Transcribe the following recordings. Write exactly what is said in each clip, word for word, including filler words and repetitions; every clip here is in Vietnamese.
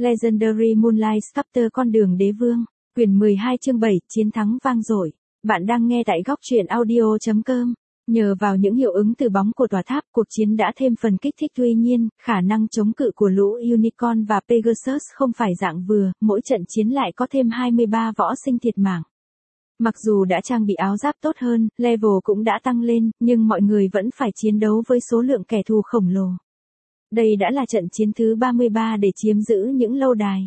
Legendary Moonlight Sculptor Con đường đế vương, quyển mười hai chương bảy, chiến thắng vang dội. Bạn đang nghe tại góc truyện audio chấm com. Nhờ vào những hiệu ứng từ bóng của tòa tháp, cuộc chiến đã thêm phần kích thích. Tuy nhiên, khả năng chống cự của lũ Unicorn và Pegasus không phải dạng vừa, mỗi trận chiến lại có thêm hai mươi ba võ sinh thiệt mạng. Mặc dù đã trang bị áo giáp tốt hơn, level cũng đã tăng lên, nhưng mọi người vẫn phải chiến đấu với số lượng kẻ thù khổng lồ. Đây đã là trận chiến thứ ba mươi ba để chiếm giữ những lâu đài.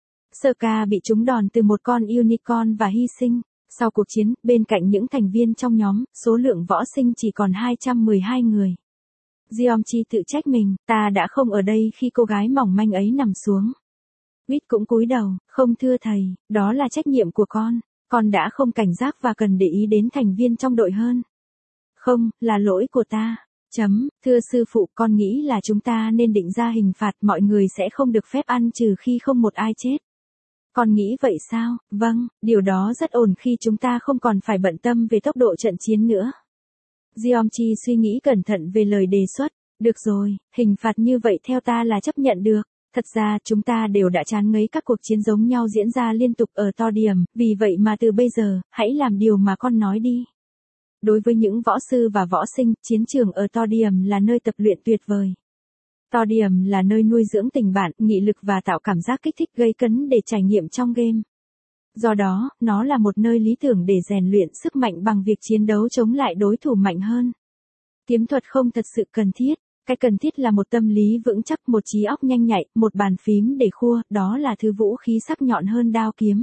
Sokka bị trúng đòn từ một con Unicorn và hy sinh. Sau cuộc chiến, bên cạnh những thành viên trong nhóm, số lượng võ sinh chỉ còn hai trăm mười hai người. Jeongchi tự trách mình, ta đã không ở đây khi cô gái mỏng manh ấy nằm xuống. Wit cũng cúi đầu, không thưa thầy, đó là trách nhiệm của con. Con đã không cảnh giác và cần để ý đến thành viên trong đội hơn. Không, là lỗi của ta. Chấm, thưa sư phụ, con nghĩ là chúng ta nên định ra hình phạt, mọi người sẽ không được phép ăn trừ khi không một ai chết. Con nghĩ vậy sao? Vâng, điều đó rất ổn khi chúng ta không còn phải bận tâm về tốc độ trận chiến nữa. Jeongchi suy nghĩ cẩn thận về lời đề xuất. Được rồi, hình phạt như vậy theo ta là chấp nhận được. Thật ra chúng ta đều đã chán ngấy các cuộc chiến giống nhau diễn ra liên tục ở to điểm, vì vậy mà từ bây giờ, hãy làm điều mà con nói đi. Đối với những võ sư và võ sinh, chiến trường ở to điểm là nơi tập luyện tuyệt vời. To điểm là nơi nuôi dưỡng tình bạn, nghị lực và tạo cảm giác kích thích gây cấn để trải nghiệm trong game. Do đó, nó là một nơi lý tưởng để rèn luyện sức mạnh bằng việc chiến đấu chống lại đối thủ mạnh hơn. Kiếm thuật không thật sự cần thiết. Cái cần thiết là một tâm lý vững chắc, một trí óc nhanh nhạy, một bàn phím để khua, đó là thứ vũ khí sắc nhọn hơn đao kiếm.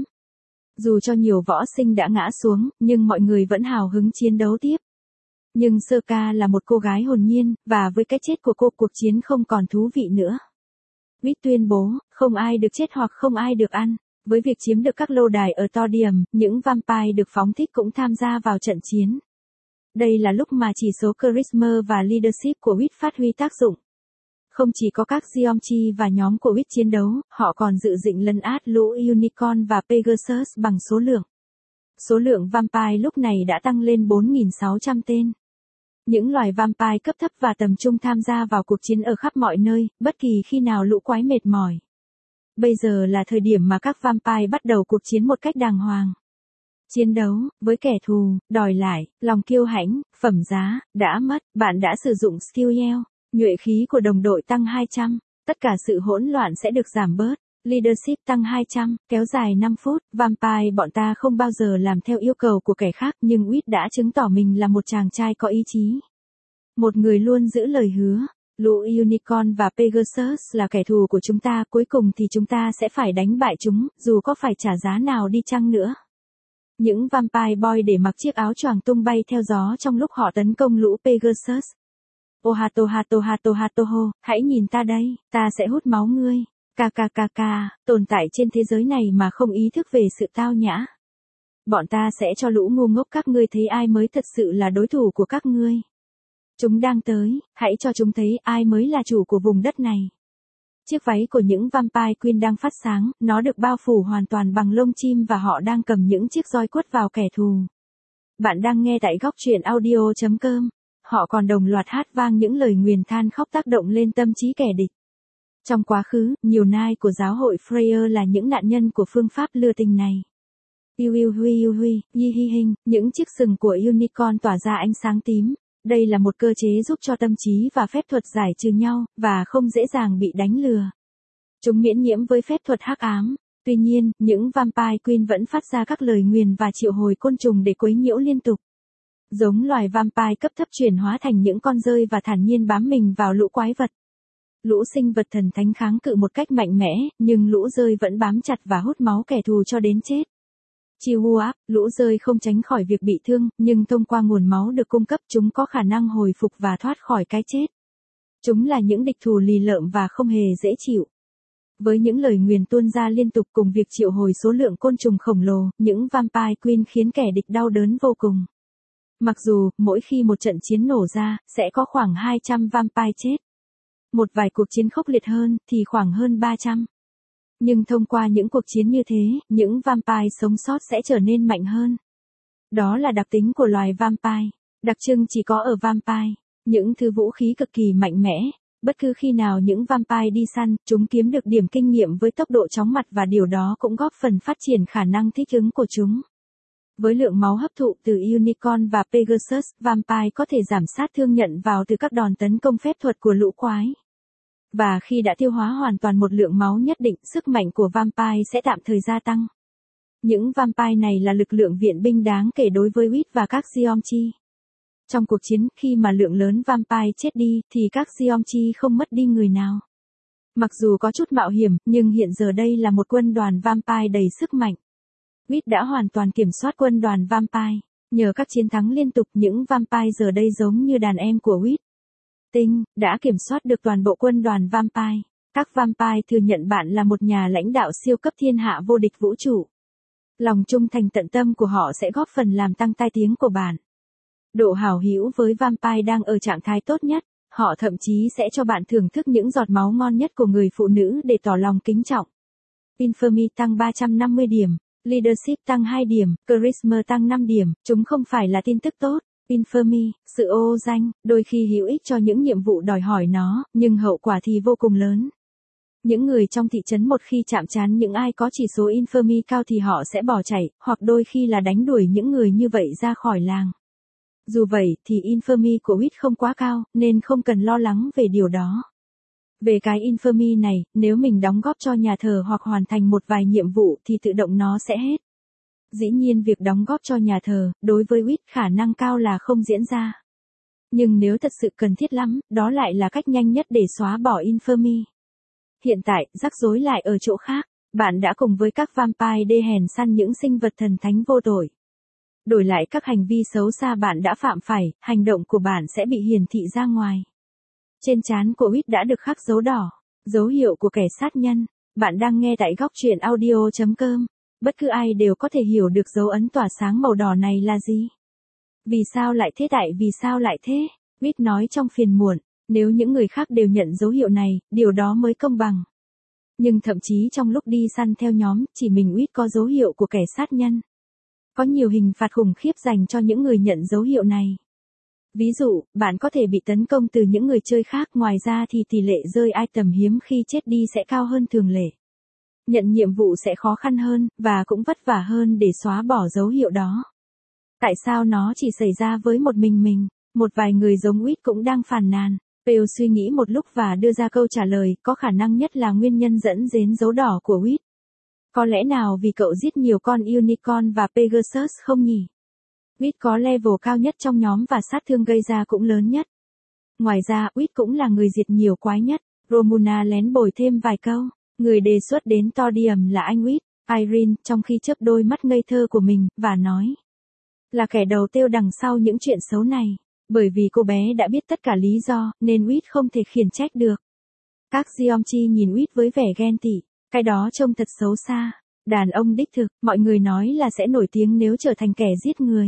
Dù cho nhiều võ sinh đã ngã xuống, nhưng mọi người vẫn hào hứng chiến đấu tiếp. Nhưng Sokka là một cô gái hồn nhiên, và với cái chết của cô, cuộc chiến không còn thú vị nữa. Wit tuyên bố, không ai được chết hoặc không ai được ăn. Với việc chiếm được các lâu đài ở to điểm, những vampire được phóng thích cũng tham gia vào trận chiến. Đây là lúc mà chỉ số charisma và leadership của Wit phát huy tác dụng. Không chỉ có các Jeongchi và nhóm của Wit chiến đấu, họ còn dự định lấn át lũ Unicorn và Pegasus bằng số lượng. Số lượng vampire lúc này đã tăng lên bốn nghìn sáu trăm tên. Những loài vampire cấp thấp và tầm trung tham gia vào cuộc chiến ở khắp mọi nơi, bất kỳ khi nào lũ quái mệt mỏi. Bây giờ là thời điểm mà các vampire bắt đầu cuộc chiến một cách đàng hoàng. Chiến đấu, với kẻ thù, đòi lại, lòng kiêu hãnh, phẩm giá, đã mất, bạn đã sử dụng skill yell, nhuệ khí của đồng đội tăng hai trăm, tất cả sự hỗn loạn sẽ được giảm bớt, leadership tăng hai trăm, kéo dài năm phút, vampire bọn ta không bao giờ làm theo yêu cầu của kẻ khác nhưng Wit đã chứng tỏ mình là một chàng trai có ý chí. Một người luôn giữ lời hứa, lũ Unicorn và Pegasus là kẻ thù của chúng ta, cuối cùng thì chúng ta sẽ phải đánh bại chúng, dù có phải trả giá nào đi chăng nữa. Những vampire boy để mặc chiếc áo choàng tung bay theo gió trong lúc họ tấn công lũ Pegasus. Ohato hato hato hato ho, hãy nhìn ta đây, ta sẽ hút máu ngươi. Kkk, tồn tại trên thế giới này mà không ý thức về sự tao nhã. Bọn ta sẽ cho lũ ngu ngốc các ngươi thấy ai mới thật sự là đối thủ của các ngươi. Chúng đang tới, hãy cho chúng thấy ai mới là chủ của vùng đất này. Chiếc váy của những vampire queen đang phát sáng, nó được bao phủ hoàn toàn bằng lông chim và họ đang cầm những chiếc roi quất vào kẻ thù. Bạn đang nghe tại góc truyện audio chấm com. Họ còn đồng loạt hát vang những lời nguyền than khóc tác động lên tâm trí kẻ địch. Trong quá khứ, nhiều nai của giáo hội Freya là những nạn nhân của phương pháp lừa tình này. Iu iu hui iu hui, yi hi hình, những chiếc sừng của unicorn tỏa ra ánh sáng tím. Đây là một cơ chế giúp cho tâm trí và phép thuật giải trừ nhau, và không dễ dàng bị đánh lừa. Chúng miễn nhiễm với phép thuật hắc ám. Tuy nhiên, những vampire queen vẫn phát ra các lời nguyền và triệu hồi côn trùng để quấy nhiễu liên tục. Giống loài vampire cấp thấp chuyển hóa thành những con rơi và thản nhiên bám mình vào lũ quái vật. Lũ sinh vật thần thánh kháng cự một cách mạnh mẽ, nhưng lũ rơi vẫn bám chặt và hút máu kẻ thù cho đến chết. Chihuahua, lũ rơi không tránh khỏi việc bị thương, nhưng thông qua nguồn máu được cung cấp chúng có khả năng hồi phục và thoát khỏi cái chết. Chúng là những địch thù lì lợm và không hề dễ chịu. Với những lời nguyền tuôn ra liên tục cùng việc triệu hồi số lượng côn trùng khổng lồ, những vampire queen khiến kẻ địch đau đớn vô cùng. Mặc dù, mỗi khi một trận chiến nổ ra, sẽ có khoảng hai trăm vampire chết. Một vài cuộc chiến khốc liệt hơn, thì khoảng hơn ba trăm. Nhưng thông qua những cuộc chiến như thế, những vampire sống sót sẽ trở nên mạnh hơn. Đó là đặc tính của loài vampire, đặc trưng chỉ có ở vampire. Những thứ vũ khí cực kỳ mạnh mẽ, Bất cứ khi nào những vampire đi săn, chúng kiếm được điểm kinh nghiệm với tốc độ chóng mặt và điều đó cũng góp phần phát triển khả năng thích ứng của chúng. Với lượng máu hấp thụ từ Unicorn và Pegasus, vampire có thể giảm sát thương nhận vào từ các đòn tấn công phép thuật của lũ quái. Và khi đã tiêu hóa hoàn toàn một lượng máu nhất định, sức mạnh của vampire sẽ tạm thời gia tăng. Những vampire này là lực lượng viện binh đáng kể đối với Witch và các Geomchi. Trong cuộc chiến, khi mà lượng lớn vampire chết đi, thì các Geomchi không mất đi người nào. Mặc dù có chút mạo hiểm, nhưng hiện giờ đây là một quân đoàn vampire đầy sức mạnh. Witch đã hoàn toàn kiểm soát quân đoàn vampire. Nhờ các chiến thắng liên tục, những vampire giờ đây giống như đàn em của Witch. Tinh đã kiểm soát được toàn bộ quân đoàn vampire. Các vampire thừa nhận bạn là một nhà lãnh đạo siêu cấp thiên hạ vô địch vũ trụ. Lòng trung thành tận tâm của họ sẽ góp phần làm tăng tai tiếng của bạn. Độ hảo hữu với vampire đang ở trạng thái tốt nhất. Họ thậm chí sẽ cho bạn thưởng thức những giọt máu ngon nhất của người phụ nữ để tỏ lòng kính trọng. Infamy tăng ba trăm năm mươi điểm. Leadership tăng hai điểm. Charisma tăng năm điểm. Chúng không phải là tin tức tốt. Infamy, sự ô danh, đôi khi hữu ích cho những nhiệm vụ đòi hỏi nó, nhưng hậu quả thì vô cùng lớn. Những người trong thị trấn một khi chạm trán những ai có chỉ số Infamy cao thì họ sẽ bỏ chạy, hoặc đôi khi là đánh đuổi những người như vậy ra khỏi làng. Dù vậy thì Infamy của Witch không quá cao, nên không cần lo lắng về điều đó. Về cái Infamy này, nếu mình đóng góp cho nhà thờ hoặc hoàn thành một vài nhiệm vụ thì tự động nó sẽ hết. Dĩ nhiên việc đóng góp cho nhà thờ, đối với Witch khả năng cao là không diễn ra. Nhưng nếu thật sự cần thiết lắm, đó lại là cách nhanh nhất để xóa bỏ Infamy. Hiện tại, rắc rối lại ở chỗ khác. Bạn đã cùng với các vampire đê hèn săn những sinh vật thần thánh vô tội. Đổi lại các hành vi xấu xa bạn đã phạm phải, hành động của bạn sẽ bị hiển thị ra ngoài. Trên trán của Witch đã được khắc dấu đỏ, dấu hiệu của kẻ sát nhân. Bạn đang nghe tại góc truyện audio chấm com. Bất cứ ai đều có thể hiểu được dấu ấn tỏa sáng màu đỏ này là gì. Vì sao lại thế tại vì sao lại thế? Witch nói trong phiền muộn, nếu những người khác đều nhận dấu hiệu này, điều đó mới công bằng. Nhưng thậm chí trong lúc đi săn theo nhóm, chỉ mình Witch có dấu hiệu của kẻ sát nhân. Có nhiều hình phạt khủng khiếp dành cho những người nhận dấu hiệu này. Ví dụ, bạn có thể bị tấn công từ những người chơi khác, ngoài ra thì tỷ lệ rơi item hiếm khi chết đi sẽ cao hơn thường lệ. Nhận nhiệm vụ sẽ khó khăn hơn, và cũng vất vả hơn để xóa bỏ dấu hiệu đó. Tại sao nó chỉ xảy ra với một mình mình? Một vài người giống Witch cũng đang phàn nàn. Pale suy nghĩ một lúc và đưa ra câu trả lời, có khả năng nhất là nguyên nhân dẫn đến dấu đỏ của Witch. Có lẽ nào vì cậu giết nhiều con Unicorn và Pegasus không nhỉ? Witch có level cao nhất trong nhóm và sát thương gây ra cũng lớn nhất. Ngoài ra, Witch cũng là người diệt nhiều quái nhất. Romuna lén bồi thêm vài câu. Người đề xuất đến Todium là anh Witch, Irene, trong khi chớp đôi mắt ngây thơ của mình, và nói. Là kẻ đầu tiêu đằng sau những chuyện xấu này. Bởi vì cô bé đã biết tất cả lý do, nên Witch không thể khiển trách được. Các Geomchi nhìn Witch với vẻ ghen tị. Cái đó trông thật xấu xa. Đàn ông đích thực, mọi người nói là sẽ nổi tiếng nếu trở thành kẻ giết người.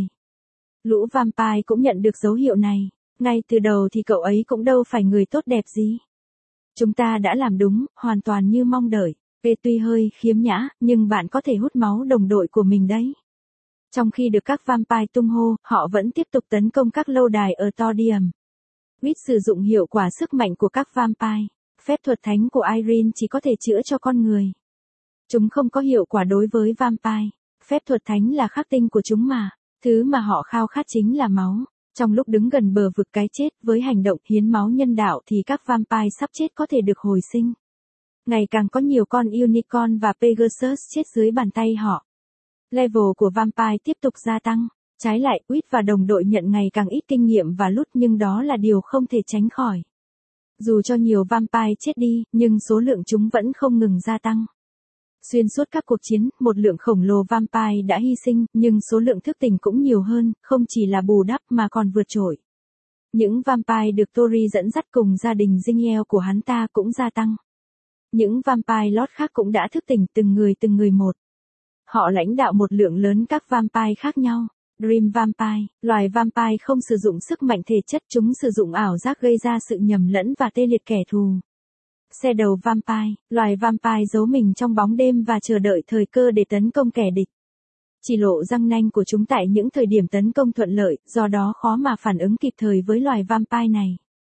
Lũ vampire cũng nhận được dấu hiệu này. Ngay từ đầu thì cậu ấy cũng đâu phải người tốt đẹp gì. Chúng ta đã làm đúng, hoàn toàn như mong đợi. P tuy hơi khiếm nhã, nhưng bạn có thể hút máu đồng đội của mình đấy. Trong khi được các vampire tung hô, họ vẫn tiếp tục tấn công các lâu đài ở Todium. Witch sử dụng hiệu quả sức mạnh của các vampire. Phép thuật thánh của Irene chỉ có thể chữa cho con người. Chúng không có hiệu quả đối với vampire. Phép thuật thánh là khắc tinh của chúng mà. Thứ mà họ khao khát chính là máu. Trong lúc đứng gần bờ vực cái chết, với hành động hiến máu nhân đạo thì các vampire sắp chết có thể được hồi sinh. Ngày càng có nhiều con Unicorn và Pegasus chết dưới bàn tay họ. Level của vampire tiếp tục gia tăng. Trái lại, Witch và đồng đội nhận ngày càng ít kinh nghiệm và loot, nhưng đó là điều không thể tránh khỏi. Dù cho nhiều vampire chết đi, nhưng số lượng chúng vẫn không ngừng gia tăng. Xuyên suốt các cuộc chiến, một lượng khổng lồ vampire đã hy sinh, nhưng số lượng thức tỉnh cũng nhiều hơn, không chỉ là bù đắp mà còn vượt trội. Những vampire được Tori dẫn dắt cùng gia đình Zingiel của hắn ta cũng gia tăng. Những vampire lót khác cũng đã thức tỉnh từng người từng người một. Họ lãnh đạo một lượng lớn các vampire khác nhau. Dream Vampire, loài vampire không sử dụng sức mạnh thể chất, chúng sử dụng ảo giác gây ra sự nhầm lẫn và tê liệt kẻ thù. Shadow Vampire, loài vampire giấu mình trong bóng đêm và chờ đợi thời cơ để tấn công kẻ địch. Chỉ lộ răng nanh của chúng tại những thời điểm tấn công thuận lợi, do đó khó mà phản ứng kịp thời với loài vampire này.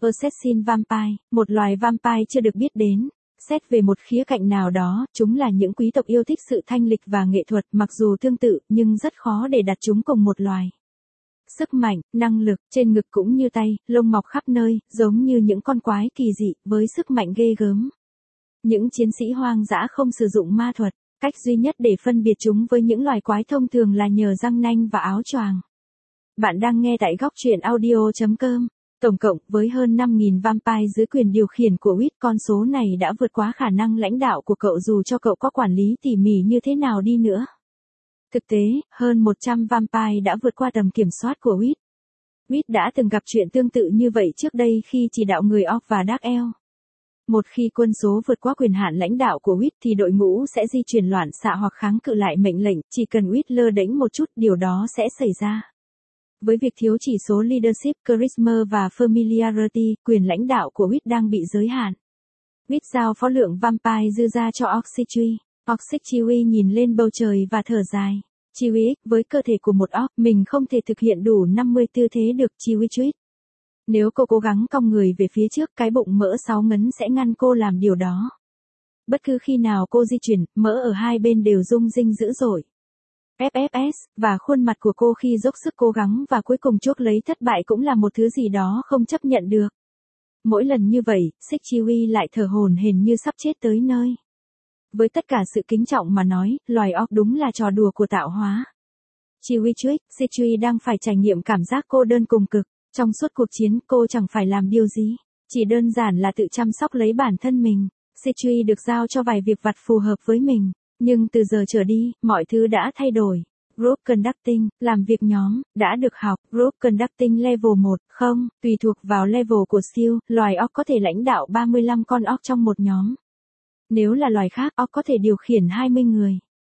Assassin Vampire, một loài vampire chưa được biết đến. Xét về một khía cạnh nào đó, chúng là những quý tộc yêu thích sự thanh lịch và nghệ thuật, mặc dù tương tự, nhưng rất khó để đặt chúng cùng một loài. Sức mạnh, năng lực, trên ngực cũng như tay, lông mọc khắp nơi, giống như những con quái kỳ dị, với sức mạnh ghê gớm. Những chiến sĩ hoang dã không sử dụng ma thuật, cách duy nhất để phân biệt chúng với những loài quái thông thường là nhờ răng nanh và áo choàng. Bạn đang nghe tại góc truyện audio chấm com. Tổng cộng, với hơn năm nghìn vampire dưới quyền điều khiển của Wit, con số này đã vượt quá khả năng lãnh đạo của cậu dù cho cậu có quản lý tỉ mỉ như thế nào đi nữa. Thực tế, hơn một trăm vampire đã vượt qua tầm kiểm soát của Wit. Wit đã từng gặp chuyện tương tự như vậy trước đây khi chỉ đạo người Orc và Dark Elf. Một khi quân số vượt qua quyền hạn lãnh đạo của Wit thì đội ngũ sẽ di chuyển loạn xạ hoặc kháng cự lại mệnh lệnh, chỉ cần Wit lơ đễnh một chút điều đó sẽ xảy ra. Với việc thiếu chỉ số leadership, charisma và familiarity, quyền lãnh đạo của Wit đang bị giới hạn. Wit giao phó lượng vampire dư ra cho Oxychui. Oxychui nhìn lên bầu trời và thở dài. Chiwi, với cơ thể của một orc, mình không thể thực hiện đủ năm mươi tư thế được, Chiwi. Nếu cô cố gắng cong người về phía trước, cái bụng mỡ sáu ngấn sẽ ngăn cô làm điều đó. Bất cứ khi nào cô di chuyển, mỡ ở hai bên đều rung rinh dữ dội. ép ép ét, và khuôn mặt của cô khi dốc sức cố gắng và cuối cùng chuốc lấy thất bại cũng là một thứ gì đó không chấp nhận được. Mỗi lần như vậy, Six Chiwi lại thở hổn hển như sắp chết tới nơi. Với tất cả sự kính trọng mà nói, loài orc đúng là trò đùa của tạo hóa. Chiwi Chuik, Sichui đang phải trải nghiệm cảm giác cô đơn cùng cực. Trong suốt cuộc chiến, cô chẳng phải làm điều gì, chỉ đơn giản là tự chăm sóc lấy bản thân mình. Sichui được giao cho vài việc vặt phù hợp với mình, nhưng từ giờ trở đi, mọi thứ đã thay đổi. Group Conducting, làm việc nhóm, đã được học. Group Conducting Level một, không, tùy thuộc vào level của skill, loài orc có thể lãnh đạo ba mươi lăm con orc trong một nhóm. Nếu là loài khác, orc có thể điều khiển hai mươi người.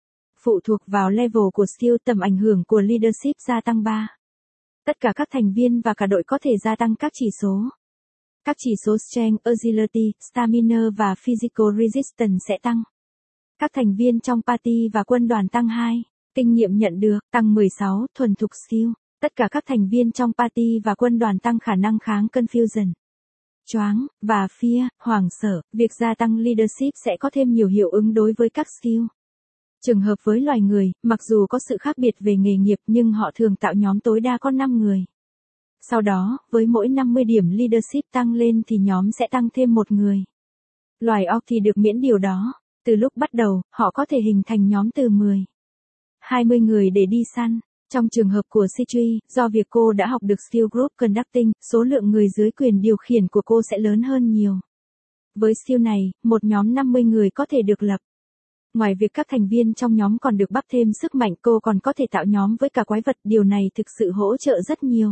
Phụ thuộc vào level của skill, tầm ảnh hưởng của leadership gia tăng ba. Tất cả các thành viên và cả đội có thể gia tăng các chỉ số. Các chỉ số Strength, Agility, Stamina và Physical Resistance sẽ tăng. Các thành viên trong party và quân đoàn tăng hai. Kinh nghiệm nhận được, tăng mười sáu, thuần thục skill. Tất cả các thành viên trong party và quân đoàn tăng khả năng kháng confusion, choáng, và fear, hoảng sợ. Việc gia tăng leadership sẽ có thêm nhiều hiệu ứng đối với các skill. Trường hợp với loài người, mặc dù có sự khác biệt về nghề nghiệp nhưng họ thường tạo nhóm tối đa có năm người. Sau đó, với mỗi năm mươi điểm leadership tăng lên thì nhóm sẽ tăng thêm một người. Loài orc thì được miễn điều đó. Từ lúc bắt đầu, họ có thể hình thành nhóm từ mười, hai mươi người để đi săn. Trong trường hợp của Sichui, do việc cô đã học được skill group conducting, số lượng người dưới quyền điều khiển của cô sẽ lớn hơn nhiều. Với skill này, một nhóm năm mươi người có thể được lập. Ngoài việc các thành viên trong nhóm còn được bắp thêm sức mạnh, cô còn có thể tạo nhóm với cả quái vật, điều này thực sự hỗ trợ rất nhiều.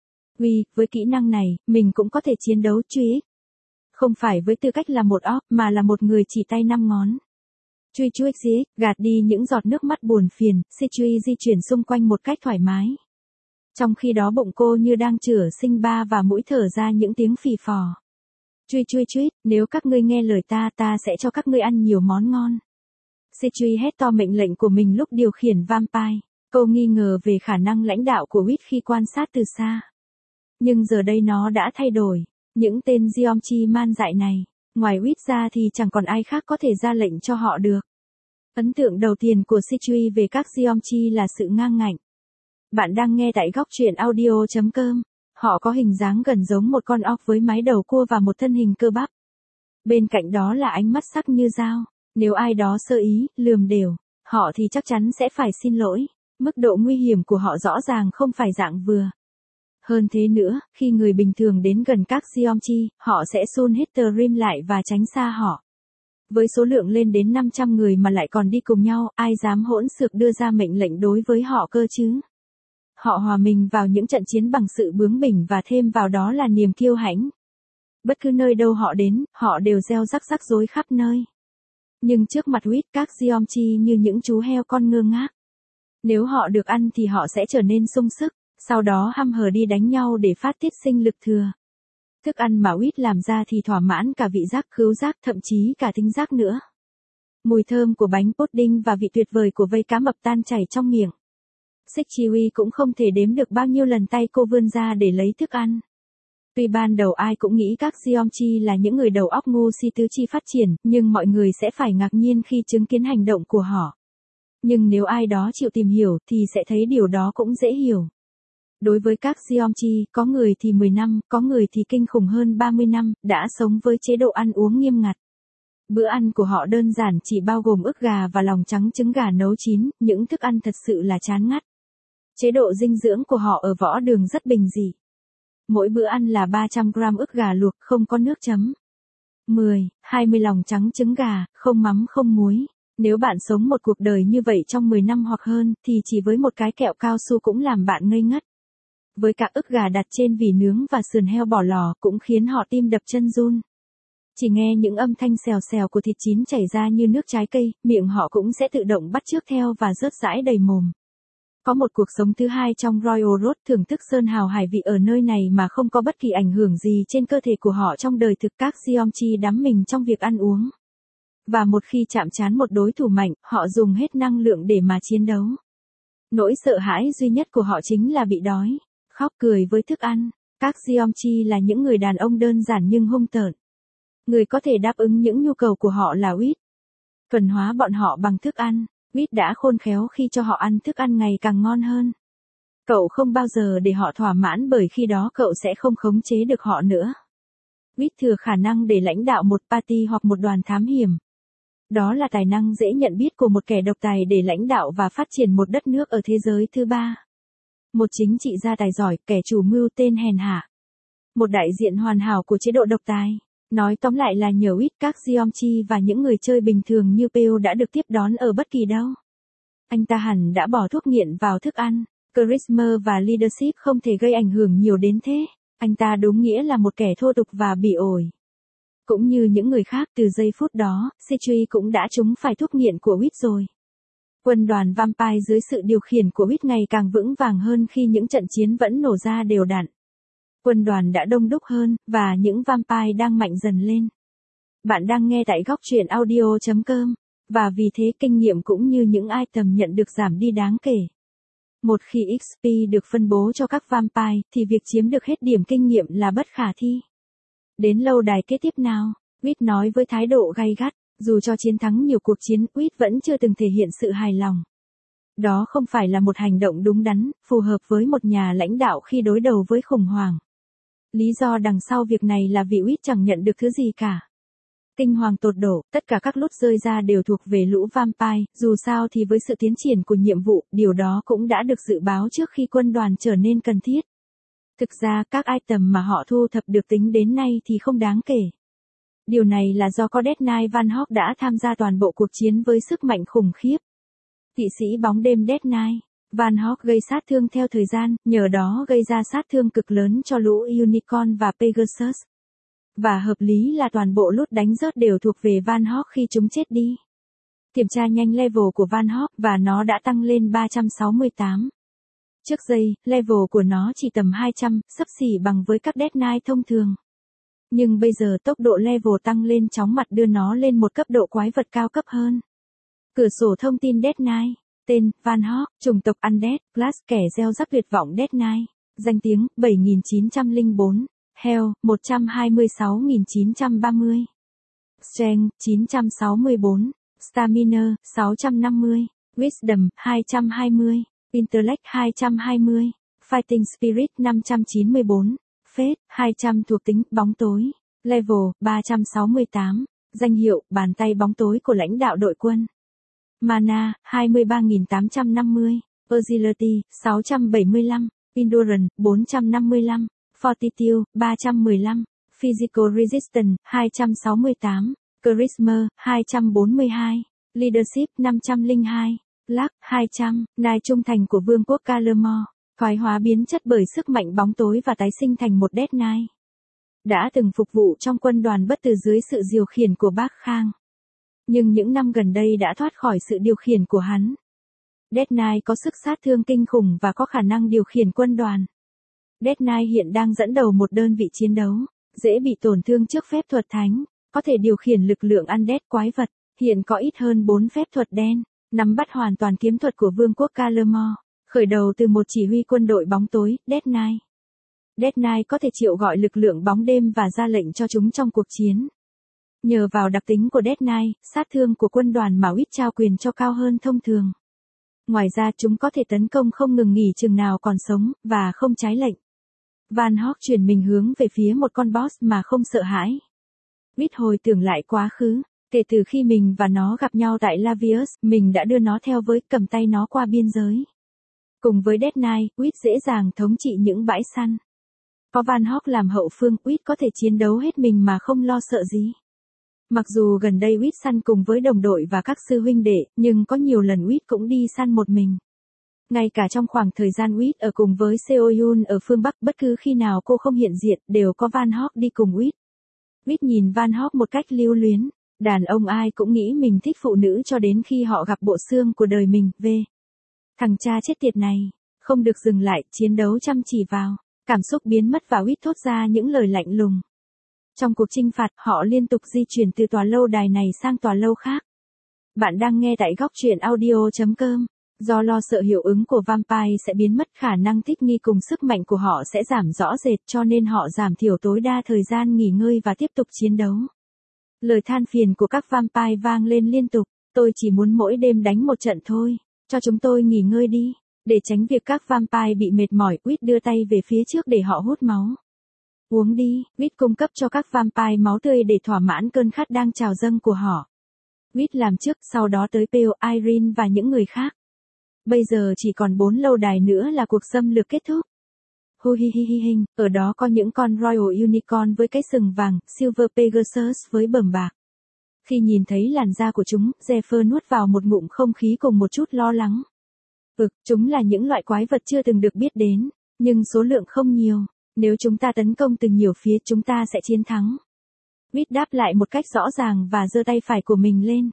Vì, với kỹ năng này, mình cũng có thể chiến đấu truy. Không phải với tư cách là một orc, mà là một người chỉ tay năm ngón. Truy truy xí, gạt đi những giọt nước mắt buồn phiền, Sichui di chuyển xung quanh một cách thoải mái. Trong khi đó bụng cô như đang chữa sinh ba và mũi thở ra những tiếng phì phò. Truy truy truy, nếu các ngươi nghe lời ta, ta sẽ cho các ngươi ăn nhiều món ngon. Sichui hét to mệnh lệnh của mình lúc điều khiển vampire. Cô nghi ngờ về khả năng lãnh đạo của Wit khi quan sát từ xa. Nhưng giờ đây nó đã thay đổi. Những tên Geomchi man dại này, ngoài Wit ra thì chẳng còn ai khác có thể ra lệnh cho họ được. Ấn tượng đầu tiên của Sichui về các Geomchi là sự ngang ngạnh. Bạn đang nghe tại góc truyện audio chấm com. Họ có hình dáng gần giống một con orc với mái đầu cua và một thân hình cơ bắp. Bên cạnh đó là ánh mắt sắc như dao. Nếu ai đó sơ ý, lườm đều, họ thì chắc chắn sẽ phải xin lỗi. Mức độ nguy hiểm của họ rõ ràng không phải dạng vừa. Hơn thế nữa, khi người bình thường đến gần các Geomchi, họ sẽ sun hít trim lại và tránh xa họ. Với số lượng lên đến năm trăm người mà lại còn đi cùng nhau, ai dám hỗn xược đưa ra mệnh lệnh đối với họ cơ chứ? Họ hòa mình vào những trận chiến bằng sự bướng bỉnh và thêm vào đó là niềm kiêu hãnh. Bất cứ nơi đâu họ đến, họ đều gieo rắc rắc rối khắp nơi. Nhưng trước mặt Wit, các Geomchi như những chú heo con ngơ ngác. Nếu họ được ăn thì họ sẽ trở nên sung sức, sau đó hăm hở đi đánh nhau để phát tiết sinh lực thừa. Thức ăn mà Wit làm ra thì thỏa mãn cả vị giác, khứu giác, thậm chí cả thính giác nữa. Mùi thơm của bánh pudding và vị tuyệt vời của vây cá mập tan chảy trong miệng. Sichui cũng không thể đếm được bao nhiêu lần tay cô vươn ra để lấy thức ăn. Tuy ban đầu ai cũng nghĩ các Jeonchi là những người đầu óc ngu si tứ chi phát triển, nhưng mọi người sẽ phải ngạc nhiên khi chứng kiến hành động của họ. Nhưng nếu ai đó chịu tìm hiểu thì sẽ thấy điều đó cũng dễ hiểu. Đối với các Jeonchi, có người thì mười năm, có người thì kinh khủng hơn ba mươi năm, đã sống với chế độ ăn uống nghiêm ngặt. Bữa ăn của họ đơn giản chỉ bao gồm ức gà và lòng trắng trứng gà nấu chín, những thức ăn thật sự là chán ngắt. Chế độ dinh dưỡng của họ ở võ đường rất bình dị. Mỗi bữa ăn là ba trăm gram ức gà luộc, không có nước chấm. mười, hai mươi lòng trắng trứng gà, không mắm không muối. Nếu bạn sống một cuộc đời như vậy trong mười năm hoặc hơn, thì chỉ với một cái kẹo cao su cũng làm bạn ngây ngất. Với cả ức gà đặt trên vỉ nướng và sườn heo bỏ lò cũng khiến họ tim đập chân run. Chỉ nghe những âm thanh xèo xèo của thịt chín chảy ra như nước trái cây, miệng họ cũng sẽ tự động bắt chước theo và rớt rãi đầy mồm. Có một cuộc sống thứ hai trong Royal Road, thưởng thức sơn hào hải vị ở nơi này mà không có bất kỳ ảnh hưởng gì trên cơ thể của họ trong đời thực. Các Jeonchi đắm mình trong việc ăn uống. Và một khi chạm trán một đối thủ mạnh, họ dùng hết năng lượng để mà chiến đấu. Nỗi sợ hãi duy nhất của họ chính là bị đói, khóc cười với thức ăn. Các Jeonchi là những người đàn ông đơn giản nhưng hung tợn. Người có thể đáp ứng những nhu cầu của họ là Wit. Thuần hóa bọn họ bằng thức ăn. Wit đã khôn khéo khi cho họ ăn thức ăn ngày càng ngon hơn. Cậu không bao giờ để họ thỏa mãn bởi khi đó cậu sẽ không khống chế được họ nữa. Wit thừa khả năng để lãnh đạo một party hoặc một đoàn thám hiểm. Đó là tài năng dễ nhận biết của một kẻ độc tài để lãnh đạo và phát triển một đất nước ở thế giới thứ ba. Một chính trị gia tài giỏi, kẻ chủ mưu tên hèn hạ. Một đại diện hoàn hảo của chế độ độc tài. Nói tóm lại là nhờ Wit, các Jeonchi và những người chơi bình thường như Peo đã được tiếp đón ở bất kỳ đâu. Anh ta hẳn đã bỏ thuốc nghiện vào thức ăn. Charisma và leadership không thể gây ảnh hưởng nhiều đến thế. Anh ta đúng nghĩa là một kẻ thô tục và bỉ ổi. Cũng như những người khác, từ giây phút đó, Sechui cũng đã trúng phải thuốc nghiện của Wit rồi. Quân đoàn Vampire dưới sự điều khiển của Wit ngày càng vững vàng hơn khi những trận chiến vẫn nổ ra đều đặn. Quân đoàn đã đông đúc hơn, và những vampire đang mạnh dần lên. Bạn đang nghe tại góc truyện audio chấm com, và vì thế kinh nghiệm cũng như những item nhận được giảm đi đáng kể. Một khi ích pê được phân bố cho các vampire, thì việc chiếm được hết điểm kinh nghiệm là bất khả thi. Đến lâu đài kế tiếp nào, Wit nói với thái độ gay gắt, dù cho chiến thắng nhiều cuộc chiến, Wit vẫn chưa từng thể hiện sự hài lòng. Đó không phải là một hành động đúng đắn, phù hợp với một nhà lãnh đạo khi đối đầu với khủng hoảng. Lý do đằng sau việc này là vì Wit chẳng nhận được thứ gì cả. Kinh hoàng tột đổ, tất cả các lút rơi ra đều thuộc về lũ vampire, dù sao thì với sự tiến triển của nhiệm vụ, điều đó cũng đã được dự báo trước khi quân đoàn trở nên cần thiết. Thực ra, các item mà họ thu thập được tính đến nay thì không đáng kể. Điều này là do có Death Knight Van Hawk đã tham gia toàn bộ cuộc chiến với sức mạnh khủng khiếp. Kỵ sĩ bóng đêm Death Knight Van Hawk gây sát thương theo thời gian, nhờ đó gây ra sát thương cực lớn cho lũ Unicorn và Pegasus. Và hợp lý là toàn bộ lút đánh rớt đều thuộc về Van Hawk khi chúng chết đi. Kiểm tra nhanh level của Van Hawk và nó đã tăng lên ba trăm sáu mươi tám. Trước đây, level của nó chỉ tầm hai trăm, xấp xỉ bằng với các Death Knight thông thường. Nhưng bây giờ tốc độ level tăng lên chóng mặt đưa nó lên một cấp độ quái vật cao cấp hơn. Cửa sổ thông tin Death Knight. Tên, Van Hawk, chủng tộc Undead, Class, kẻ gieo rắc tuyệt vọng Death Knight. Danh tiếng, bảy nghìn chín trăm lẻ bốn. Health, một trăm hai mươi sáu nghìn chín trăm ba mươi. Strength, chín trăm sáu mươi bốn. Stamina, sáu trăm năm mươi. Wisdom, hai trăm hai mươi. Intellect, hai trăm hai mươi. Fighting Spirit, năm trăm chín mươi bốn. Fate, hai trăm thuộc tính, bóng tối. Level, ba trăm sáu mươi tám. Danh hiệu, bàn tay bóng tối của lãnh đạo đội quân. Mana, hai mươi ba nghìn tám trăm năm mươi. Agility, sáu trăm bảy mươi lăm. Endurance, bốn trăm năm mươi lăm. Fortitude, ba trăm mười lăm. Physical Resistance, hai trăm sáu mươi tám. Charisma, hai trăm bốn mươi hai. Leadership, năm trăm lẻ hai. Luck, hai trăm. Nai trung thành của vương quốc Calamore. Thoái hóa biến chất bởi sức mạnh bóng tối và tái sinh thành một Death Knight. Đã từng phục vụ trong quân đoàn bất tử dưới sự điều khiển của bác Khang. Nhưng những năm gần đây đã thoát khỏi sự điều khiển của hắn. Death Knight có sức sát thương kinh khủng và có khả năng điều khiển quân đoàn. Death Knight hiện đang dẫn đầu một đơn vị chiến đấu, dễ bị tổn thương trước phép thuật thánh, có thể điều khiển lực lượng Undead quái vật, hiện có ít hơn bốn phép thuật đen, nắm bắt hoàn toàn kiếm thuật của vương quốc Calamore, khởi đầu từ một chỉ huy quân đội bóng tối, Death Knight. Death Knight có thể triệu gọi lực lượng bóng đêm và ra lệnh cho chúng trong cuộc chiến. Nhờ vào đặc tính của Death Knight, sát thương của quân đoàn mà Wit trao quyền cho cao hơn thông thường. Ngoài ra chúng có thể tấn công không ngừng nghỉ chừng nào còn sống, và không trái lệnh. Van Hawk chuyển mình hướng về phía một con boss mà không sợ hãi. Wit hồi tưởng lại quá khứ, kể từ khi mình và nó gặp nhau tại Lavius, mình đã đưa nó theo với cầm tay nó qua biên giới. Cùng với Death Knight, Wit dễ dàng thống trị những bãi săn. Có Van Hawk làm hậu phương, Wit có thể chiến đấu hết mình mà không lo sợ gì. Mặc dù gần đây Wit săn cùng với đồng đội và các sư huynh đệ, nhưng có nhiều lần Wit cũng đi săn một mình. Ngay cả trong khoảng thời gian Wit ở cùng với Seoyun ở phương Bắc, bất cứ khi nào cô không hiện diện, đều có Van Hawk đi cùng Wit. Wit nhìn Van Hawk một cách lưu luyến. Đàn ông ai cũng nghĩ mình thích phụ nữ cho đến khi họ gặp bộ xương của đời mình, về. Thằng cha chết tiệt này, không được dừng lại, chiến đấu chăm chỉ vào. Cảm xúc biến mất và Wit thốt ra những lời lạnh lùng. Trong cuộc chinh phạt, họ liên tục di chuyển từ tòa lâu đài này sang tòa lâu khác. Bạn đang nghe tại góc truyện audio chấm com. Do lo sợ hiệu ứng của vampire sẽ biến mất, khả năng thích nghi cùng sức mạnh của họ sẽ giảm rõ rệt, cho nên họ giảm thiểu tối đa thời gian nghỉ ngơi và tiếp tục chiến đấu. Lời than phiền của các vampire vang lên liên tục. Tôi chỉ muốn mỗi đêm đánh một trận thôi. Cho chúng tôi nghỉ ngơi đi. Để tránh việc các vampire bị mệt mỏi, Wit đưa tay về phía trước để họ hút máu. Uống đi, Wit cung cấp cho các vampire máu tươi để thỏa mãn cơn khát đang trào dâng của họ. Wit làm trước, sau đó tới Pale, Irene và những người khác. Bây giờ chỉ còn bốn lâu đài nữa là cuộc xâm lược kết thúc. Hu hi hi hi hình, ở đó có những con Royal Unicorn với cái sừng vàng, Silver Pegasus với bờm bạc. Khi nhìn thấy làn da của chúng, Zephyr nuốt vào một ngụm không khí cùng một chút lo lắng. Ừ, chúng là những loại quái vật chưa từng được biết đến, nhưng số lượng không nhiều. Nếu chúng ta tấn công từ nhiều phía, chúng ta sẽ chiến thắng. Wit đáp lại một cách rõ ràng và giơ tay phải của mình lên.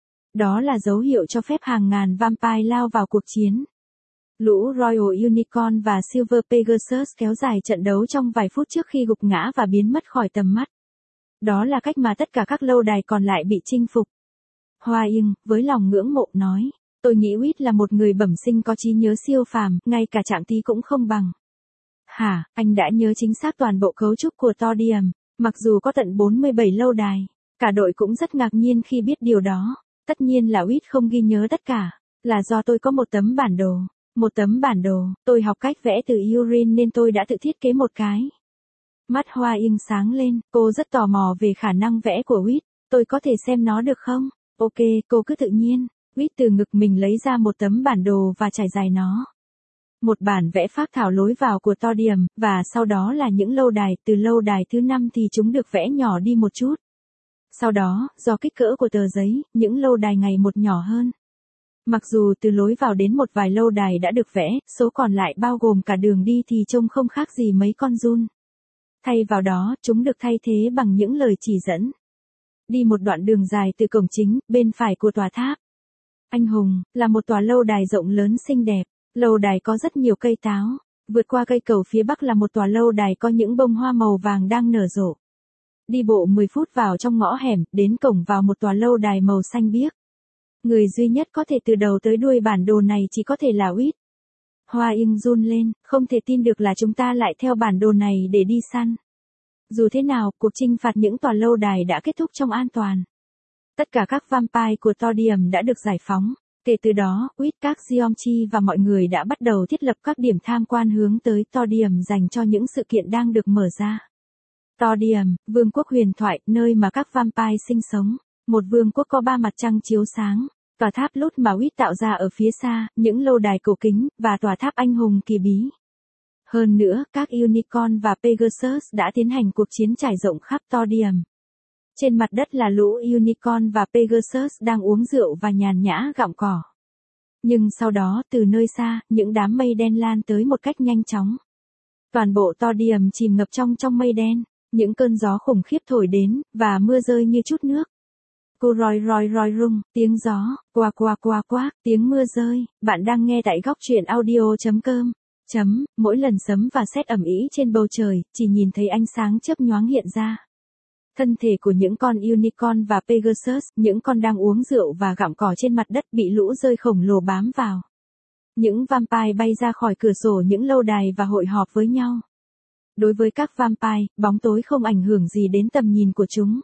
Đó là dấu hiệu cho phép hàng ngàn vampire lao vào cuộc chiến. Lũ Royal Unicorn và Silver Pegasus kéo dài trận đấu trong vài phút trước khi gục ngã và biến mất khỏi tầm mắt. Đó là cách mà tất cả các lâu đài còn lại bị chinh phục. Hoa Yên, với lòng ngưỡng mộ nói, tôi nghĩ Wit là một người bẩm sinh có trí nhớ siêu phàm, ngay cả trạng tí cũng không bằng. Hả, anh đã nhớ chính xác toàn bộ cấu trúc của Thorium, mặc dù có tận bốn mươi bảy lâu đài. Cả đội cũng rất ngạc nhiên khi biết điều đó. Tất nhiên là Wit không ghi nhớ tất cả, là do tôi có một tấm bản đồ. Một tấm bản đồ, tôi học cách vẽ từ Urine nên tôi đã tự thiết kế một cái. Mắt Hoa Yên sáng lên, cô rất tò mò về khả năng vẽ của Wit. Tôi có thể xem nó được không? Ok, cô cứ tự nhiên. Wit từ ngực mình lấy ra một tấm bản đồ và trải dài nó. Một bản vẽ phác thảo lối vào của Thorium, và sau đó là những lâu đài, từ lâu đài thứ năm thì chúng được vẽ nhỏ đi một chút. Sau đó, do kích cỡ của tờ giấy, những lâu đài ngày một nhỏ hơn. Mặc dù từ lối vào đến một vài lâu đài đã được vẽ, số còn lại bao gồm cả đường đi thì trông không khác gì mấy con giun. Thay vào đó, chúng được thay thế bằng những lời chỉ dẫn. Đi một đoạn đường dài từ cổng chính, bên phải của tòa tháp. Anh hùng, là một tòa lâu đài rộng lớn xinh đẹp. Lâu đài có rất nhiều cây táo. Vượt qua cây cầu phía bắc là một tòa lâu đài có những bông hoa màu vàng đang nở rộ. Đi bộ mười phút vào trong ngõ hẻm, đến cổng vào một tòa lâu đài màu xanh biếc. Người duy nhất có thể từ đầu tới đuôi bản đồ này chỉ có thể là Wit. Hoa Yên run lên, không thể tin được là chúng ta lại theo bản đồ này để đi săn. Dù thế nào, cuộc chinh phạt những tòa lâu đài đã kết thúc trong an toàn. Tất cả các vampire của Thorium đã được giải phóng. Kể từ đó, Wit, các Geomchi và mọi người đã bắt đầu thiết lập các điểm tham quan hướng tới Thorium dành cho những sự kiện đang được mở ra. Thorium, vương quốc huyền thoại, nơi mà các vampire sinh sống. Một vương quốc có ba mặt trăng chiếu sáng. Tòa tháp Lút mà Wit tạo ra ở phía xa, những lâu đài cổ kính, và tòa tháp anh hùng kỳ bí. Hơn nữa, các Unicorn và Pegasus đã tiến hành cuộc chiến trải rộng khắp Thorium. Trên mặt đất là lũ Unicorn và Pegasus đang uống rượu và nhàn nhã gặm cỏ. Nhưng sau đó, từ nơi xa, những đám mây đen lan tới một cách nhanh chóng. Toàn bộ Thorium chìm ngập trong trong mây đen. Những cơn gió khủng khiếp thổi đến, và mưa rơi như chút nước. Cô roi roi roi rung, tiếng gió, qua qua qua qua, tiếng mưa rơi. Bạn đang nghe tại góc truyện audio chấm com. Chấm, mỗi lần sấm và sét ầm ĩ trên bầu trời, chỉ nhìn thấy ánh sáng chớp nhoáng hiện ra. Thân thể của những con Unicorn và Pegasus, những con đang uống rượu và gặm cỏ trên mặt đất bị lũ rơi khổng lồ bám vào. Những vampire bay ra khỏi cửa sổ những lâu đài và hội họp với nhau. Đối với các vampire, bóng tối không ảnh hưởng gì đến tầm nhìn của chúng.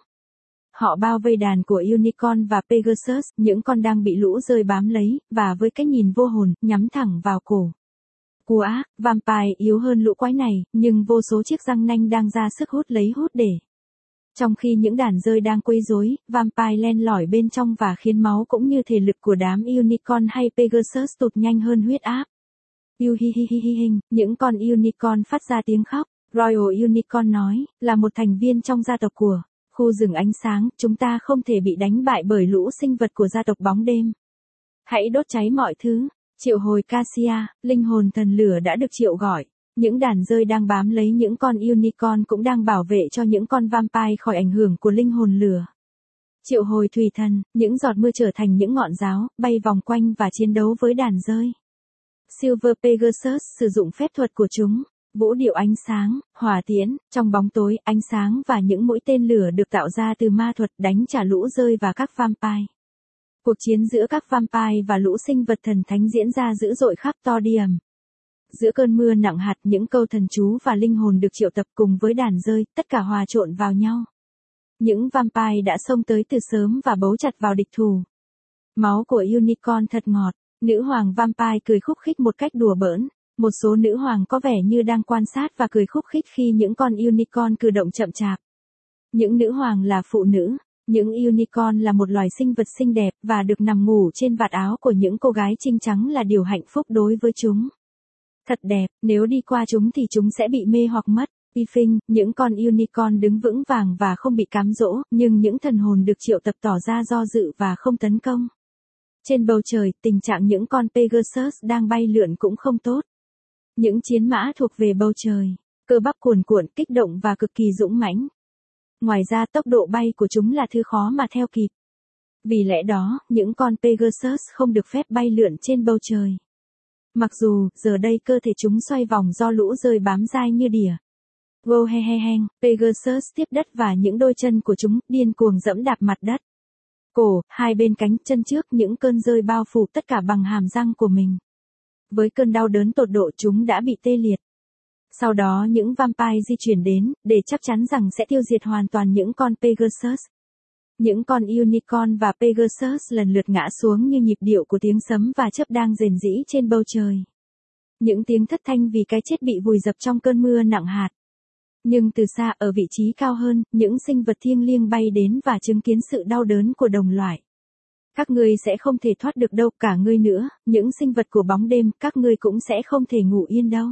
Họ bao vây đàn của Unicorn và Pegasus, những con đang bị lũ rơi bám lấy, và với cái nhìn vô hồn, nhắm thẳng vào cổ. Cú ác, vampire yếu hơn lũ quái này, nhưng vô số chiếc răng nanh đang ra sức hút lấy hút để. Trong khi những đàn rơi đang quấy rối, vampire len lỏi bên trong và khiến máu cũng như thể lực của đám Unicorn hay Pegasus tụt nhanh hơn huyết áp. Uhihihihihin, những con Unicorn phát ra tiếng khóc. Royal Unicorn nói, là một thành viên trong gia tộc của khu rừng ánh sáng, chúng ta không thể bị đánh bại bởi lũ sinh vật của gia tộc bóng đêm. Hãy đốt cháy mọi thứ. Triệu hồi Cassia, linh hồn thần lửa đã được triệu gọi. Những đàn rơi đang bám lấy những con Unicorn cũng đang bảo vệ cho những con vampire khỏi ảnh hưởng của linh hồn lửa. Triệu hồi thủy thần, những giọt mưa trở thành những ngọn giáo, bay vòng quanh và chiến đấu với đàn rơi. Silver Pegasus sử dụng phép thuật của chúng. Vũ điệu ánh sáng, hỏa tiễn, trong bóng tối, ánh sáng và những mũi tên lửa được tạo ra từ ma thuật đánh trả lũ rơi và các vampire. Cuộc chiến giữa các vampire và lũ sinh vật thần thánh diễn ra dữ dội khắp Todium. Giữa cơn mưa nặng hạt, những câu thần chú và linh hồn được triệu tập cùng với đàn rơi, tất cả hòa trộn vào nhau. Những vampire đã xông tới từ sớm và bấu chặt vào địch thủ. Máu của Unicorn thật ngọt, nữ hoàng vampire cười khúc khích một cách đùa bỡn. Một số nữ hoàng có vẻ như đang quan sát và cười khúc khích khi những con Unicorn cử động chậm chạp. Những nữ hoàng là phụ nữ. Những Unicorn là một loài sinh vật xinh đẹp và được nằm ngủ trên vạt áo của những cô gái trinh trắng là điều hạnh phúc đối với chúng. Thật đẹp, nếu đi qua chúng thì chúng sẽ bị mê hoặc mất. Piffing, những con Unicorn đứng vững vàng và không bị cám dỗ, nhưng những thần hồn được triệu tập tỏ ra do dự và không tấn công. Trên bầu trời, tình trạng những con Pegasus đang bay lượn cũng không tốt. Những chiến mã thuộc về bầu trời, cơ bắp cuồn cuộn, kích động và cực kỳ dũng mãnh. Ngoài ra tốc độ bay của chúng là thứ khó mà theo kịp. Vì lẽ đó, những con Pegasus không được phép bay lượn trên bầu trời. Mặc dù, giờ đây cơ thể chúng xoay vòng do lũ rơi bám dai như đỉa. Vô he he heng, Pegasus tiếp đất và những đôi chân của chúng điên cuồng dẫm đạp mặt đất. Cổ, hai bên cánh, chân trước những cơn rơi bao phủ tất cả bằng hàm răng của mình. Với cơn đau đớn tột độ chúng đã bị tê liệt. Sau đó những vampire di chuyển đến, để chắc chắn rằng sẽ tiêu diệt hoàn toàn những con Pegasus. Những con Unicorn và Pegasus lần lượt ngã xuống như nhịp điệu của tiếng sấm và chớp đang rền rĩ trên bầu trời. Những tiếng thất thanh vì cái chết bị vùi dập trong cơn mưa nặng hạt. Nhưng từ xa ở vị trí cao hơn, những sinh vật thiêng liêng bay đến và chứng kiến sự đau đớn của đồng loại. Các ngươi sẽ không thể thoát được đâu, cả ngươi nữa, những sinh vật của bóng đêm, các ngươi cũng sẽ không thể ngủ yên đâu.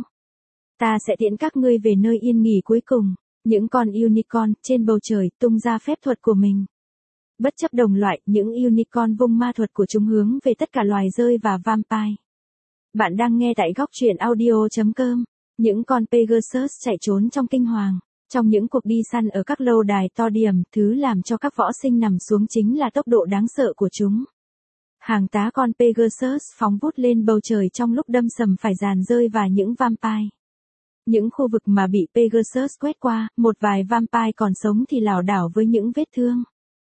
Ta sẽ tiễn các ngươi về nơi yên nghỉ cuối cùng. Những con Unicorn trên bầu trời tung ra phép thuật của mình. Bất chấp đồng loại, những Unicorn vung ma thuật của chúng hướng về tất cả loài rơi và vampire. Bạn đang nghe tại góc truyện audio chấm com. Những con Pegasus chạy trốn trong kinh hoàng. Trong những cuộc đi săn ở các lâu đài Todium, thứ làm cho các võ sinh nằm xuống chính là tốc độ đáng sợ của chúng. Hàng tá con Pegasus phóng vút lên bầu trời trong lúc đâm sầm phải dàn rơi và những vampire. Những khu vực mà bị Pegasus quét qua, một vài vampire còn sống thì lảo đảo với những vết thương.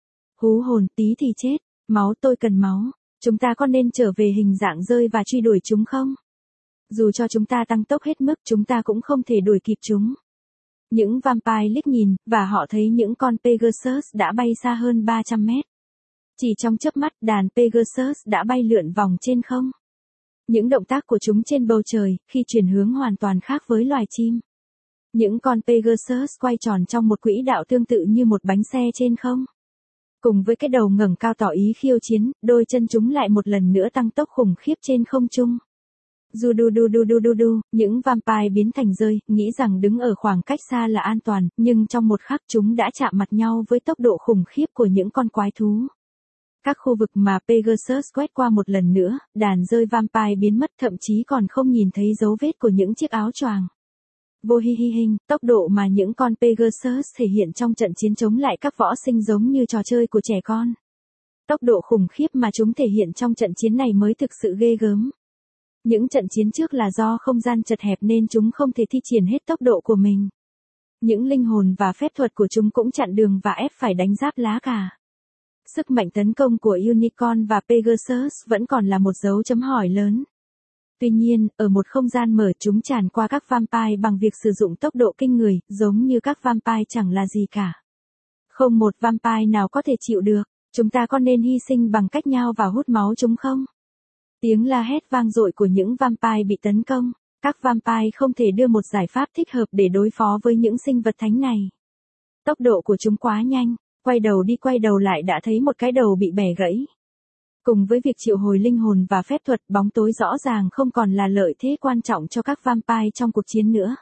Hú hồn, tí thì chết, máu, tôi cần máu. Chúng ta có nên trở về hình dạng rơi và truy đuổi chúng không? Dù cho chúng ta tăng tốc hết mức, chúng ta cũng không thể đuổi kịp chúng. Những vampire liếc nhìn, và họ thấy những con Pegasus đã bay xa hơn ba trăm mét. Chỉ trong chớp mắt, đàn Pegasus đã bay lượn vòng trên không. Những động tác của chúng trên bầu trời, khi chuyển hướng hoàn toàn khác với loài chim. Những con Pegasus quay tròn trong một quỹ đạo tương tự như một bánh xe trên không. Cùng với cái đầu ngẩng cao tỏ ý khiêu chiến, đôi chân chúng lại một lần nữa tăng tốc khủng khiếp trên không trung. Du du du du du du du, những vampire biến thành rơi, nghĩ rằng đứng ở khoảng cách xa là an toàn, nhưng trong một khắc chúng đã chạm mặt nhau với tốc độ khủng khiếp của những con quái thú. Các khu vực mà Pegasus quét qua một lần nữa, đàn rơi vampire biến mất, thậm chí còn không nhìn thấy dấu vết của những chiếc áo choàng. Vô hi hi hình, tốc độ mà những con Pegasus thể hiện trong trận chiến chống lại các võ sinh giống như trò chơi của trẻ con. Tốc độ khủng khiếp mà chúng thể hiện trong trận chiến này mới thực sự ghê gớm. Những trận chiến trước là do không gian chật hẹp nên chúng không thể thi triển hết tốc độ của mình. Những linh hồn và phép thuật của chúng cũng chặn đường và ép phải đánh giáp lá cà. Sức mạnh tấn công của Unicorn và Pegasus vẫn còn là một dấu chấm hỏi lớn. Tuy nhiên, ở một không gian mở chúng tràn qua các vampire bằng việc sử dụng tốc độ kinh người, giống như các vampire chẳng là gì cả. Không một vampire nào có thể chịu được, chúng ta có nên hy sinh bằng cách nhao vào hút máu chúng không? Tiếng la hét vang dội của những vampire bị tấn công, các vampire không thể đưa một giải pháp thích hợp để đối phó với những sinh vật thánh này. Tốc độ của chúng quá nhanh, quay đầu đi quay đầu lại đã thấy một cái đầu bị bẻ gãy. Cùng với việc triệu hồi linh hồn và phép thuật, bóng tối rõ ràng không còn là lợi thế quan trọng cho các vampire trong cuộc chiến nữa.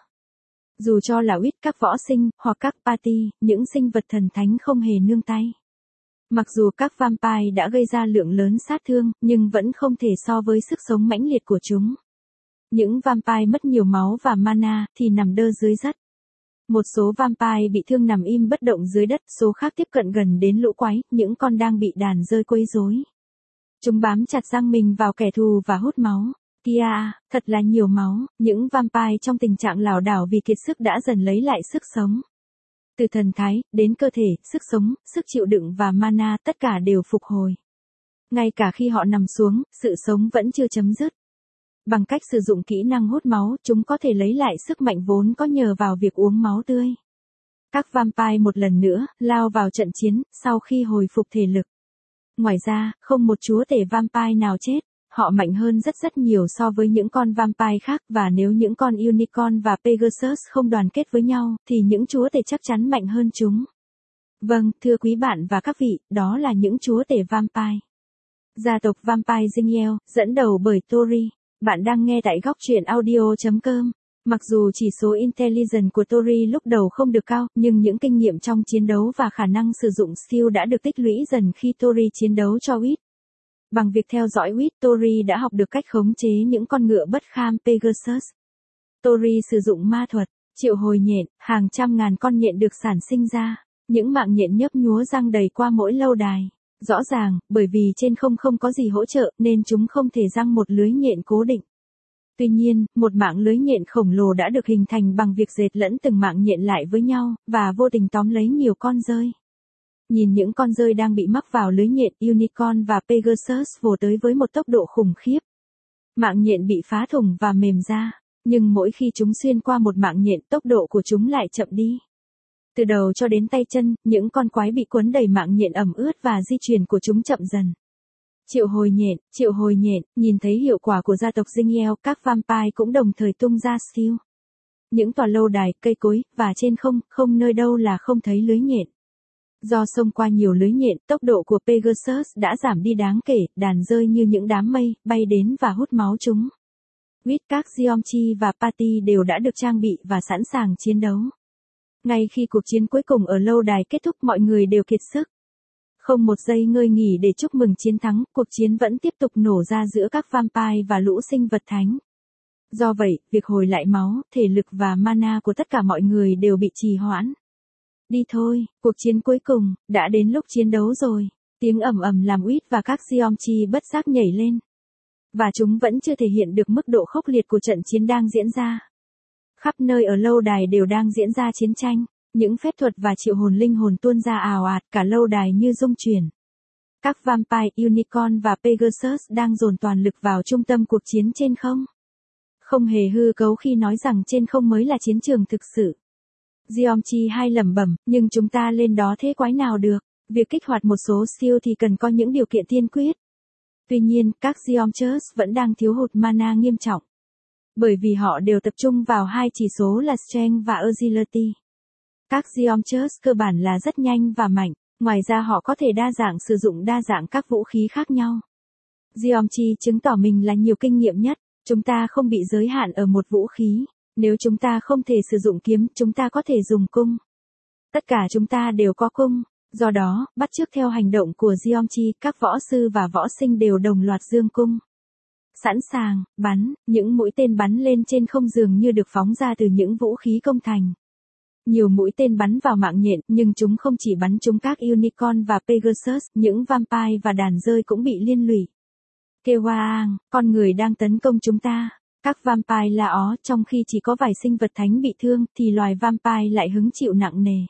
Dù cho là Witch, các võ sinh, hoặc các party, những sinh vật thần thánh không hề nương tay. Mặc dù các vampire đã gây ra lượng lớn sát thương, nhưng vẫn không thể so với sức sống mãnh liệt của chúng. Những vampire mất nhiều máu và mana thì nằm đơ dưới đất. Một số vampire bị thương nằm im bất động dưới đất, số khác tiếp cận gần đến lũ quái, những con đang bị đàn rơi quấy rối. Chúng bám chặt răng mình vào kẻ thù và hút máu. Kia, thật là nhiều máu, những vampire trong tình trạng lảo đảo vì kiệt sức đã dần lấy lại sức sống. Từ thần thái, đến cơ thể, sức sống, sức chịu đựng và mana tất cả đều phục hồi. Ngay cả khi họ nằm xuống, sự sống vẫn chưa chấm dứt. Bằng cách sử dụng kỹ năng hút máu, chúng có thể lấy lại sức mạnh vốn có nhờ vào việc uống máu tươi. Các vampire một lần nữa, lao vào trận chiến, sau khi hồi phục thể lực. Ngoài ra, không một chúa tể vampire nào chết, họ mạnh hơn rất rất nhiều so với những con vampire khác, và nếu những con unicorn và Pegasus không đoàn kết với nhau, thì những chúa tể chắc chắn mạnh hơn chúng. Vâng, thưa quý bạn và các vị, đó là những chúa tể vampire. Gia tộc Vampire Zingiel, dẫn đầu bởi Tori. Bạn đang nghe tại góc truyện audio chấm com. Mặc dù chỉ số intelligence của Tori lúc đầu không được cao, nhưng những kinh nghiệm trong chiến đấu và khả năng sử dụng skill đã được tích lũy dần khi Tori chiến đấu cho Witch. Bằng việc theo dõi Witch, Tori đã học được cách khống chế những con ngựa bất kham Pegasus. Tori sử dụng ma thuật, triệu hồi nhện, hàng trăm ngàn con nhện được sản sinh ra, những mạng nhện nhấp nhúa răng đầy qua mỗi lâu đài. Rõ ràng, bởi vì trên không không có gì hỗ trợ, nên chúng không thể giăng một lưới nhện cố định. Tuy nhiên, một mạng lưới nhện khổng lồ đã được hình thành bằng việc dệt lẫn từng mạng nhện lại với nhau, và vô tình tóm lấy nhiều con dơi. Nhìn những con dơi đang bị mắc vào lưới nhện, Unicorn và Pegasus vồ tới với một tốc độ khủng khiếp. Mạng nhện bị phá thủng và mềm ra, nhưng mỗi khi chúng xuyên qua một mạng nhện, tốc độ của chúng lại chậm đi. Từ đầu cho đến tay chân, những con quái bị cuốn đầy mạng nhện ẩm ướt và di chuyển của chúng chậm dần. Triệu hồi nhện, triệu hồi nhện, nhìn thấy hiệu quả của gia tộc Zingiel, các vampire cũng đồng thời tung ra skill. Những tòa lâu đài, cây cối, và trên không, không nơi đâu là không thấy lưới nhện. Do xông qua nhiều lưới nhện, tốc độ của Pegasus đã giảm đi đáng kể, đàn rơi như những đám mây, bay đến và hút máu chúng. Witch, các Geomchi và Party đều đã được trang bị và sẵn sàng chiến đấu. Ngay khi cuộc chiến cuối cùng ở lâu đài kết thúc, mọi người đều kiệt sức. Không một giây ngơi nghỉ để chúc mừng chiến thắng, cuộc chiến vẫn tiếp tục nổ ra giữa các vampire và lũ sinh vật thánh. Do vậy, việc hồi lại máu, thể lực và mana của tất cả mọi người đều bị trì hoãn. Đi thôi, cuộc chiến cuối cùng, đã đến lúc chiến đấu rồi. Tiếng ầm ầm làm Witch và các Geomchi bất giác nhảy lên. Và chúng vẫn chưa thể hiện được mức độ khốc liệt của trận chiến đang diễn ra. Khắp nơi ở lâu đài đều đang diễn ra chiến tranh, những phép thuật và triệu hồn linh hồn tuôn ra ào ạt, cả lâu đài như rung chuyển. Các vampire, unicorn và Pegasus đang dồn toàn lực vào trung tâm cuộc chiến trên không. Không hề hư cấu khi nói rằng trên không mới là chiến trường thực sự. Geomchi hay lẩm bẩm, nhưng chúng ta lên đó thế quái nào được, việc kích hoạt một số skill thì cần có những điều kiện tiên quyết. Tuy nhiên, các Geomchers vẫn đang thiếu hụt mana nghiêm trọng. Bởi vì họ đều tập trung vào hai chỉ số là Strength và Agility. Các Geomchers cơ bản là rất nhanh và mạnh, ngoài ra họ có thể đa dạng sử dụng đa dạng các vũ khí khác nhau. Geomchi chứng tỏ mình là nhiều kinh nghiệm nhất, chúng ta không bị giới hạn ở một vũ khí, nếu chúng ta không thể sử dụng kiếm, chúng ta có thể dùng cung. Tất cả chúng ta đều có cung, do đó, bắt chước theo hành động của Geomchi, các võ sư và võ sinh đều đồng loạt giương cung. Sẵn sàng, bắn, những mũi tên bắn lên trên không dường như được phóng ra từ những vũ khí công thành. Nhiều mũi tên bắn vào mạng nhện, nhưng chúng không chỉ bắn trúng các Unicorn và Pegasus, những vampire và đàn rơi cũng bị liên lụy. Kewaang, con người đang tấn công chúng ta. Các vampire la ó, trong khi chỉ có vài sinh vật thánh bị thương, thì loài vampire lại hứng chịu nặng nề.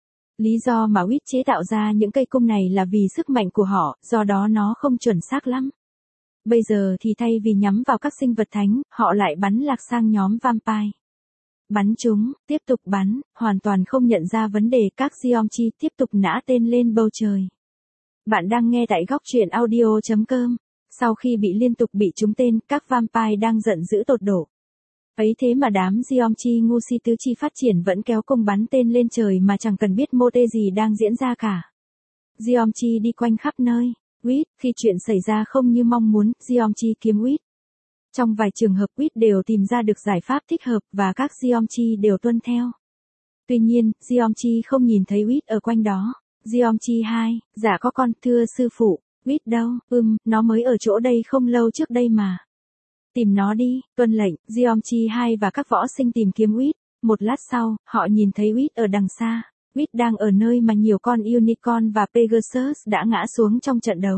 Lý do mà Witch chế tạo ra những cây cung này là vì sức mạnh của họ, do đó nó không chuẩn xác lắm. Bây giờ thì thay vì nhắm vào các sinh vật thánh, họ lại bắn lạc sang nhóm vampire. Bắn chúng, tiếp tục bắn, hoàn toàn không nhận ra vấn đề, các Geomchi tiếp tục nã tên lên bầu trời. Bạn đang nghe tại góc truyện audio chấm com. Sau khi bị liên tục bị trúng tên, các vampire đang giận dữ tột độ. Ấy thế mà đám Geomchi ngu si tứ chi phát triển vẫn kéo công bắn tên lên trời mà chẳng cần biết mô tê gì đang diễn ra cả. Geomchi đi quanh khắp nơi. Quýt, khi chuyện xảy ra không như mong muốn, Geomchi kiếm Quýt. Trong vài trường hợp Quýt đều tìm ra được giải pháp thích hợp và các Geomchi đều tuân theo. Tuy nhiên, Geomchi không nhìn thấy Quýt ở quanh đó. Geomchi hai, dạ có con, thưa sư phụ, Quýt đâu, ừm, nó mới ở chỗ đây không lâu trước đây mà. Tìm nó đi, tuân lệnh, Geomchi hai và các võ sinh tìm kiếm Quýt. Một lát sau, họ nhìn thấy Quýt ở đằng xa. Quýt đang ở nơi mà nhiều con Unicorn và Pegasus đã ngã xuống trong trận đấu.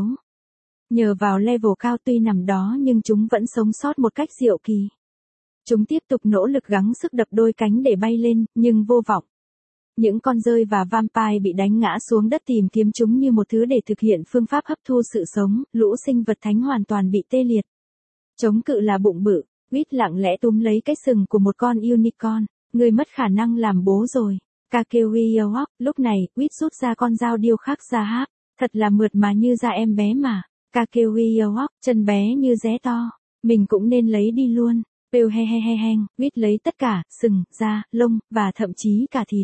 Nhờ vào level cao tuy nằm đó nhưng chúng vẫn sống sót một cách diệu kỳ. Chúng tiếp tục nỗ lực gắng sức đập đôi cánh để bay lên, nhưng vô vọng. Những con rơi và vampire bị đánh ngã xuống đất tìm kiếm chúng như một thứ để thực hiện phương pháp hấp thu sự sống, lũ sinh vật thánh hoàn toàn bị tê liệt. Chống cự là bụng bự, Quýt lặng lẽ túm lấy cái sừng của một con Unicorn, người mất khả năng làm bố rồi. Kakewiyawak, lúc này, Quýt rút ra con dao điêu khắc ra háp, thật là mượt mà như da em bé mà. Kakewiyawak, chân bé như dé to, mình cũng nên lấy đi luôn. Pêu he he he heng, Quýt lấy tất cả, sừng, da, lông, và thậm chí cả thịt.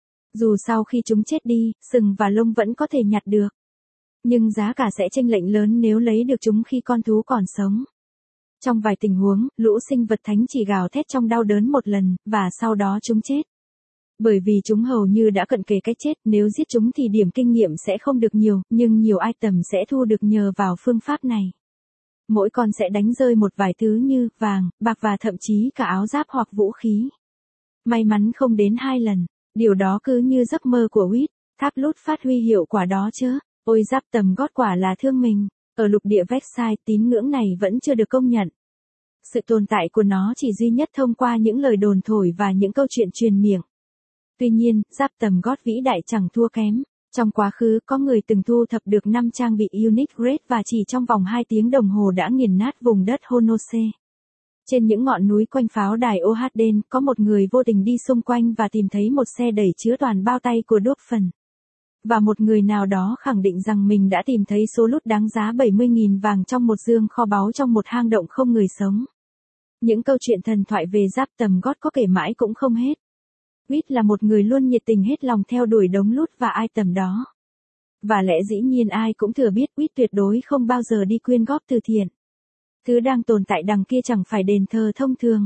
Dù sau khi chúng chết đi, sừng và lông vẫn có thể nhặt được. Nhưng giá cả sẽ chênh lệch lớn nếu lấy được chúng khi con thú còn sống. Trong vài tình huống, lũ sinh vật thánh chỉ gào thét trong đau đớn một lần, và sau đó chúng chết. Bởi vì chúng hầu như đã cận kề cái chết, nếu giết chúng thì điểm kinh nghiệm sẽ không được nhiều, nhưng nhiều item sẽ thu được nhờ vào phương pháp này. Mỗi con sẽ đánh rơi một vài thứ như vàng, bạc và thậm chí cả áo giáp hoặc vũ khí. May mắn không đến hai lần, điều đó cứ như giấc mơ của Quýt, tháp lút phát huy hiệu quả đó chứ. Ôi giáp tầm gót quả là thương mình, ở lục địa Vexai tín ngưỡng này vẫn chưa được công nhận. Sự tồn tại của nó chỉ duy nhất thông qua những lời đồn thổi và những câu chuyện truyền miệng. Tuy nhiên, giáp tầm gót vĩ đại chẳng thua kém. Trong quá khứ, có người từng thu thập được năm trang bị Unique Grade và chỉ trong vòng hai tiếng đồng hồ đã nghiền nát vùng đất Honose. Trên những ngọn núi quanh pháo đài Ohaden, có một người vô tình đi xung quanh và tìm thấy một xe đẩy chứa toàn bao tay của đốt phần. Và một người nào đó khẳng định rằng mình đã tìm thấy số lút đáng giá bảy mươi nghìn vàng trong một dương kho báu trong một hang động không người sống. Những câu chuyện thần thoại về giáp tầm gót có kể mãi cũng không hết. Quýt là một người luôn nhiệt tình hết lòng theo đuổi đống lút và item đó. Và lẽ dĩ nhiên ai cũng thừa biết Quýt tuyệt đối không bao giờ đi quyên góp từ thiện. Thứ đang tồn tại đằng kia chẳng phải đền thờ thông thường.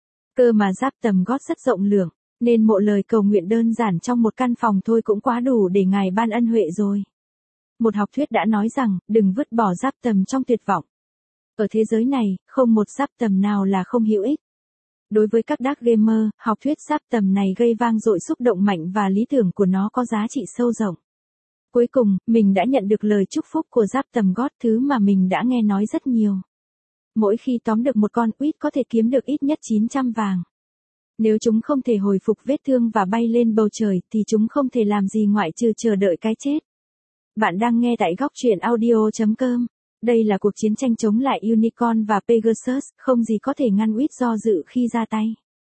Cơ mà giáp tầm gót rất rộng lượng, nên mộ lời cầu nguyện đơn giản trong một căn phòng thôi cũng quá đủ để Ngài ban ân huệ rồi. Một học thuyết đã nói rằng, đừng vứt bỏ giáp tầm trong tuyệt vọng. Ở thế giới này, không một giáp tầm nào là không hữu ích. Đối với các dark gamer, học thuyết giáp tầm này gây vang dội xúc động mạnh và lý tưởng của nó có giá trị sâu rộng. Cuối cùng, mình đã nhận được lời chúc phúc của giáp tầm gót, thứ mà mình đã nghe nói rất nhiều. Mỗi khi tóm được một con Quýt có thể kiếm được ít nhất chín trăm vàng. Nếu chúng không thể hồi phục vết thương và bay lên bầu trời thì chúng không thể làm gì ngoại trừ chờ đợi cái chết. Bạn đang nghe tại góc truyện audio chấm com. Đây là cuộc chiến tranh chống lại Unicorn và Pegasus, không gì có thể ngăn Quýt do dự khi ra tay.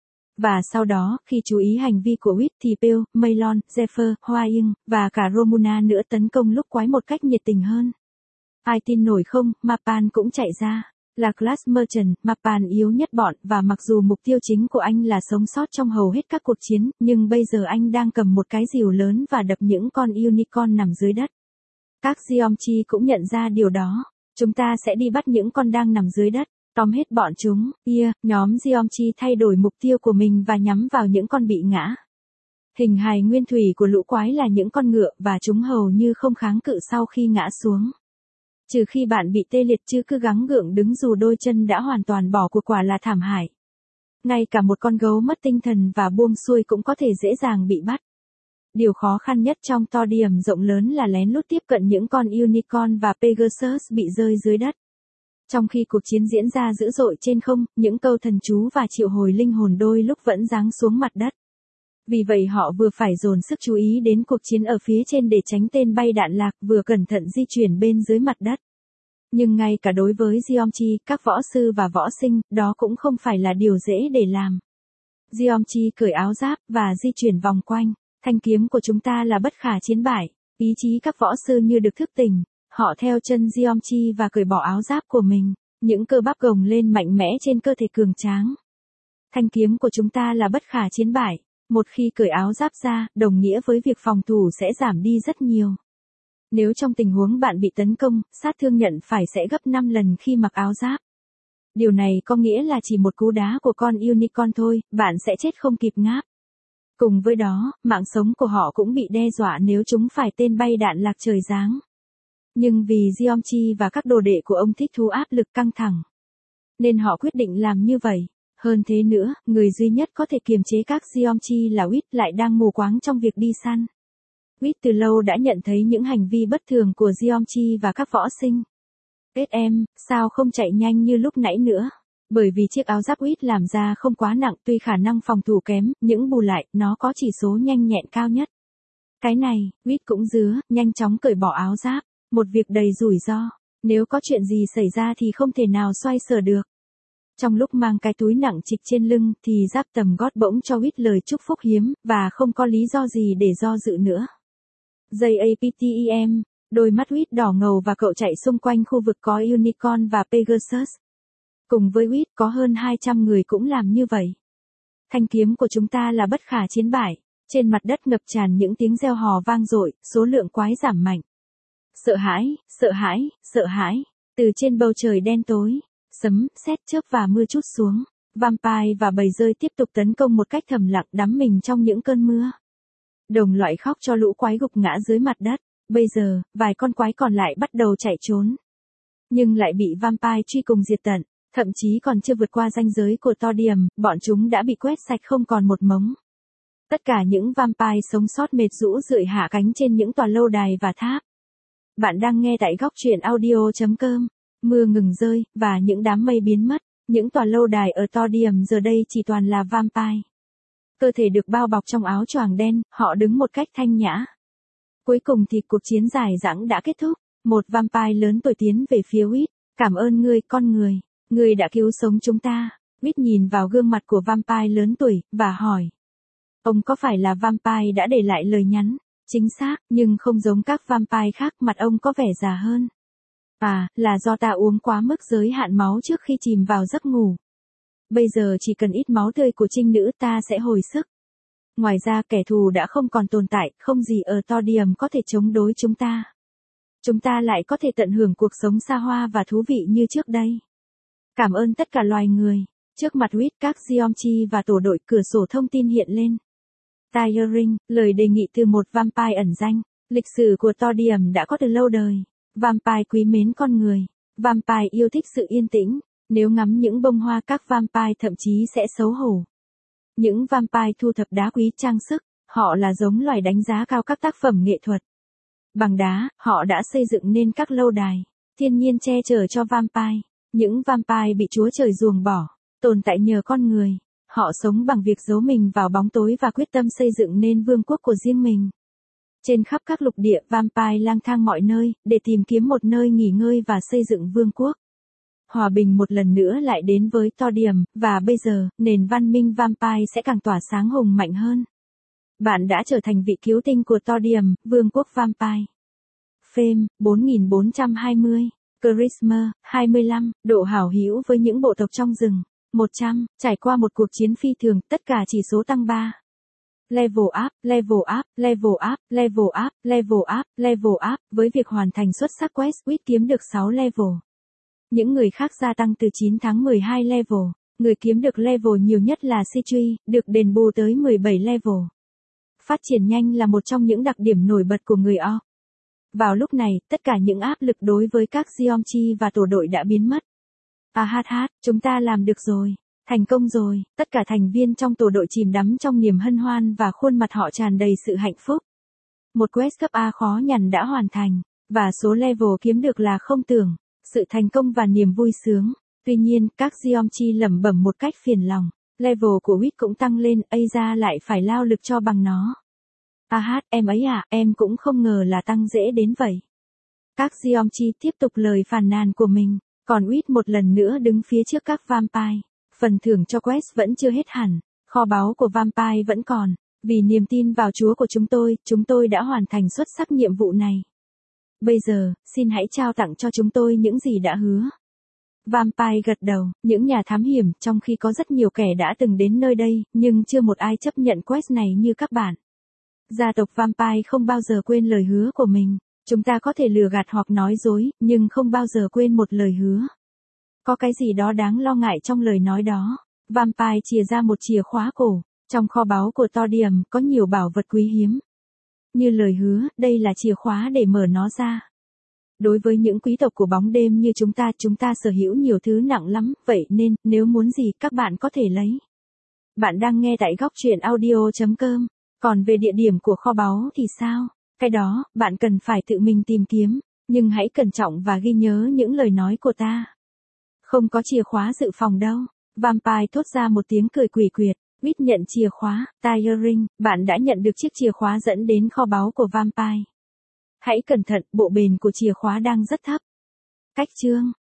Và sau đó, khi chú ý hành vi của Quýt thì Pale, Maelon, Zephyr, Hwaiying, và cả Romuna nữa tấn công lúc quái một cách nhiệt tình hơn. Ai tin nổi không, Mapan cũng chạy ra. Là Class Merchant, Mapan yếu nhất bọn, và mặc dù mục tiêu chính của anh là sống sót trong hầu hết các cuộc chiến, nhưng bây giờ anh đang cầm một cái rìu lớn và đập những con Unicorn nằm dưới đất. Các Geomchi cũng nhận ra điều đó. Chúng ta sẽ đi bắt những con đang nằm dưới đất, tóm hết bọn chúng. Yeah, nhóm Geomchi thay đổi mục tiêu của mình và nhắm vào những con bị ngã. Hình hài nguyên thủy của lũ quái là những con ngựa và chúng hầu như không kháng cự sau khi ngã xuống. Trừ khi bạn bị tê liệt chứ cứ gắng gượng đứng dù đôi chân đã hoàn toàn bỏ cuộc quả là thảm hại. Ngay cả một con gấu mất tinh thần và buông xuôi cũng có thể dễ dàng bị bắt. Điều khó khăn nhất trong to điểm rộng lớn là lén lút tiếp cận những con Unicorn và Pegasus bị rơi dưới đất. Trong khi cuộc chiến diễn ra dữ dội trên không, những câu thần chú và triệu hồi linh hồn đôi lúc vẫn giáng xuống mặt đất. Vì vậy họ vừa phải dồn sức chú ý đến cuộc chiến ở phía trên để tránh tên bay đạn lạc, vừa cẩn thận di chuyển bên dưới mặt đất. Nhưng ngay cả đối với Jeongchi, các võ sư và võ sinh, đó cũng không phải là điều dễ để làm. Jeongchi cởi áo giáp và di chuyển vòng quanh. Thanh kiếm của chúng ta là bất khả chiến bại. Ý chí các võ sư như được thức tỉnh. Họ theo chân Jeongchi và cởi bỏ áo giáp của mình. Những cơ bắp gồng lên mạnh mẽ trên cơ thể cường tráng. Thanh kiếm của chúng ta là bất khả chiến bại. Một khi cởi áo giáp ra, đồng nghĩa với việc phòng thủ sẽ giảm đi rất nhiều. Nếu trong tình huống bạn bị tấn công, sát thương nhận phải sẽ gấp năm lần khi mặc áo giáp. Điều này có nghĩa là chỉ một cú đá của con unicorn thôi, bạn sẽ chết không kịp ngáp. Cùng với đó, mạng sống của họ cũng bị đe dọa nếu chúng phải tên bay đạn lạc trời giáng. Nhưng vì Jeongchi và các đồ đệ của ông thích thú áp lực căng thẳng, nên họ quyết định làm như vậy. Hơn thế nữa, người duy nhất có thể kiềm chế các Jeongchi là Wit lại đang mù quáng trong việc đi săn. Wit từ lâu đã nhận thấy những hành vi bất thường của Jeongchi và các võ sinh. Kết em, sao không chạy nhanh như lúc nãy nữa? Bởi vì chiếc áo giáp Wit làm ra không quá nặng, tuy khả năng phòng thủ kém, những bù lại, nó có chỉ số nhanh nhẹn cao nhất. Cái này, Wit cũng dứa, nhanh chóng cởi bỏ áo giáp. Một việc đầy rủi ro. Nếu có chuyện gì xảy ra thì không thể nào xoay sở được. Trong lúc mang cái túi nặng trịch trên lưng thì giáp tầm gót bỗng cho Wit lời chúc phúc hiếm, và không có lý do gì để do dự nữa. JAPTEM, đôi mắt Wit đỏ ngầu và cậu chạy xung quanh khu vực có Unicorn và Pegasus. Cùng với Wit có hơn hai trăm người cũng làm như vậy. Thanh kiếm của chúng ta là bất khả chiến bại. Trên mặt đất ngập tràn những tiếng reo hò vang dội, số lượng quái giảm mạnh. Sợ hãi, sợ hãi, sợ hãi. Từ trên bầu trời đen tối, sấm, sét chớp và mưa trút xuống. Vampire và bầy dơi tiếp tục tấn công một cách thầm lặng, đắm mình trong những cơn mưa. Đồng loại khóc cho lũ quái gục ngã dưới mặt đất. Bây giờ, vài con quái còn lại bắt đầu chạy trốn. Nhưng lại bị vampire truy cùng diệt tận. Thậm chí còn chưa vượt qua ranh giới của Todium, bọn chúng đã bị quét sạch không còn một mống. Tất cả những vampire sống sót mệt rũ rượi hạ cánh trên những tòa lâu đài và tháp. Bạn đang nghe tại góc truyện audio chấm com. Mưa ngừng rơi, và những đám mây biến mất. Những tòa lâu đài ở Todium giờ đây chỉ toàn là vampire. Cơ thể được bao bọc trong áo choàng đen, họ đứng một cách thanh nhã. Cuối cùng thì cuộc chiến dài dẳng đã kết thúc. Một vampire lớn tuổi tiến về phía Wit. Cảm ơn ngươi, con người. Ngươi đã cứu sống chúng ta. Wit nhìn vào gương mặt của vampire lớn tuổi, và hỏi. Ông có phải là vampire đã để lại lời nhắn? Chính xác, nhưng không giống các vampire khác, mặt ông có vẻ già hơn. À, là do ta uống quá mức giới hạn máu trước khi chìm vào giấc ngủ. Bây giờ chỉ cần ít máu tươi của trinh nữ ta sẽ hồi sức. Ngoài ra kẻ thù đã không còn tồn tại, không gì ở Todium có thể chống đối chúng ta. Chúng ta lại có thể tận hưởng cuộc sống xa hoa và thú vị như trước đây. Cảm ơn tất cả loài người. Trước mặt Wit, các Jeongchi và tổ đội, cửa sổ thông tin hiện lên. Tiring, lời đề nghị từ một vampire ẩn danh. Lịch sử của Todium đã có từ lâu đời. Vampire quý mến con người. Vampire yêu thích sự yên tĩnh. Nếu ngắm những bông hoa, các vampire thậm chí sẽ xấu hổ. Những vampire thu thập đá quý trang sức. Họ là giống loài đánh giá cao các tác phẩm nghệ thuật. Bằng đá, họ đã xây dựng nên các lâu đài. Thiên nhiên che chở cho vampire. Những vampire bị Chúa Trời ruồng bỏ. Tồn tại nhờ con người. Họ sống bằng việc giấu mình vào bóng tối và quyết tâm xây dựng nên vương quốc của riêng mình. Trên khắp các lục địa, vampire lang thang mọi nơi, để tìm kiếm một nơi nghỉ ngơi và xây dựng vương quốc. Hòa bình một lần nữa lại đến với Todium, và bây giờ, nền văn minh vampire sẽ càng tỏa sáng hùng mạnh hơn. Bạn đã trở thành vị cứu tinh của Todium, vương quốc vampire. Fame, bốn nghìn bốn trăm hai mươi. Charisma, hai mươi lăm. Độ hảo hữu với những bộ tộc trong rừng. một trăm. Trải qua một cuộc chiến phi thường, tất cả chỉ số tăng ba. Level up, level up, level up, level up, level up, level up. Với việc hoàn thành xuất sắc quest, Wit kiếm được sáu level. Những người khác gia tăng từ chín tháng mười hai level. Người kiếm được level nhiều nhất là Sitri, được đền bù tới mười bảy level. Phát triển nhanh là một trong những đặc điểm nổi bật của người orc. Vào lúc này, tất cả những áp lực đối với các Jeongchi và tổ đội đã biến mất. À hát hát, chúng ta làm được rồi. Thành công rồi, tất cả thành viên trong tổ đội chìm đắm trong niềm hân hoan và khuôn mặt họ tràn đầy sự hạnh phúc. Một quest cấp A khó nhằn đã hoàn thành, và số level kiếm được là không tưởng, sự thành công và niềm vui sướng. Tuy nhiên, các Jeongchi lẩm bẩm một cách phiền lòng, level của Wit cũng tăng lên, ây ra lại phải lao lực cho bằng nó. À hát, em ấy à, em cũng không ngờ là tăng dễ đến vậy. Các Geomchi tiếp tục lời phàn nàn của mình, còn Uýt một lần nữa đứng phía trước các vampire. Phần thưởng cho quest vẫn chưa hết hẳn, kho báu của vampire vẫn còn. Vì niềm tin vào Chúa của chúng tôi, chúng tôi đã hoàn thành xuất sắc nhiệm vụ này. Bây giờ, xin hãy trao tặng cho chúng tôi những gì đã hứa. Vampire gật đầu, những nhà thám hiểm, trong khi có rất nhiều kẻ đã từng đến nơi đây, nhưng chưa một ai chấp nhận quest này như các bạn. Gia tộc Vampire không bao giờ quên lời hứa của mình. Chúng ta có thể lừa gạt hoặc nói dối, nhưng không bao giờ quên một lời hứa. Có cái gì đó đáng lo ngại trong lời nói đó. Vampire chìa ra một chìa khóa cổ. Trong kho báu của Thorium có nhiều bảo vật quý hiếm. Như lời hứa, đây là chìa khóa để mở nó ra. Đối với những quý tộc của bóng đêm như chúng ta, chúng ta sở hữu nhiều thứ nặng lắm, vậy nên, nếu muốn gì các bạn có thể lấy. Bạn đang nghe tại góc truyện audio chấm com. Còn về địa điểm của kho báu thì sao? Cái đó, bạn cần phải tự mình tìm kiếm, nhưng hãy cẩn trọng và ghi nhớ những lời nói của ta. Không có chìa khóa dự phòng đâu. Vampire thốt ra một tiếng cười quỷ quyệt. Uýt nhận chìa khóa. Tiger Ring, bạn đã nhận được chiếc chìa khóa dẫn đến kho báu của Vampire. Hãy cẩn thận, bộ bền của chìa khóa đang rất thấp. Cách chương.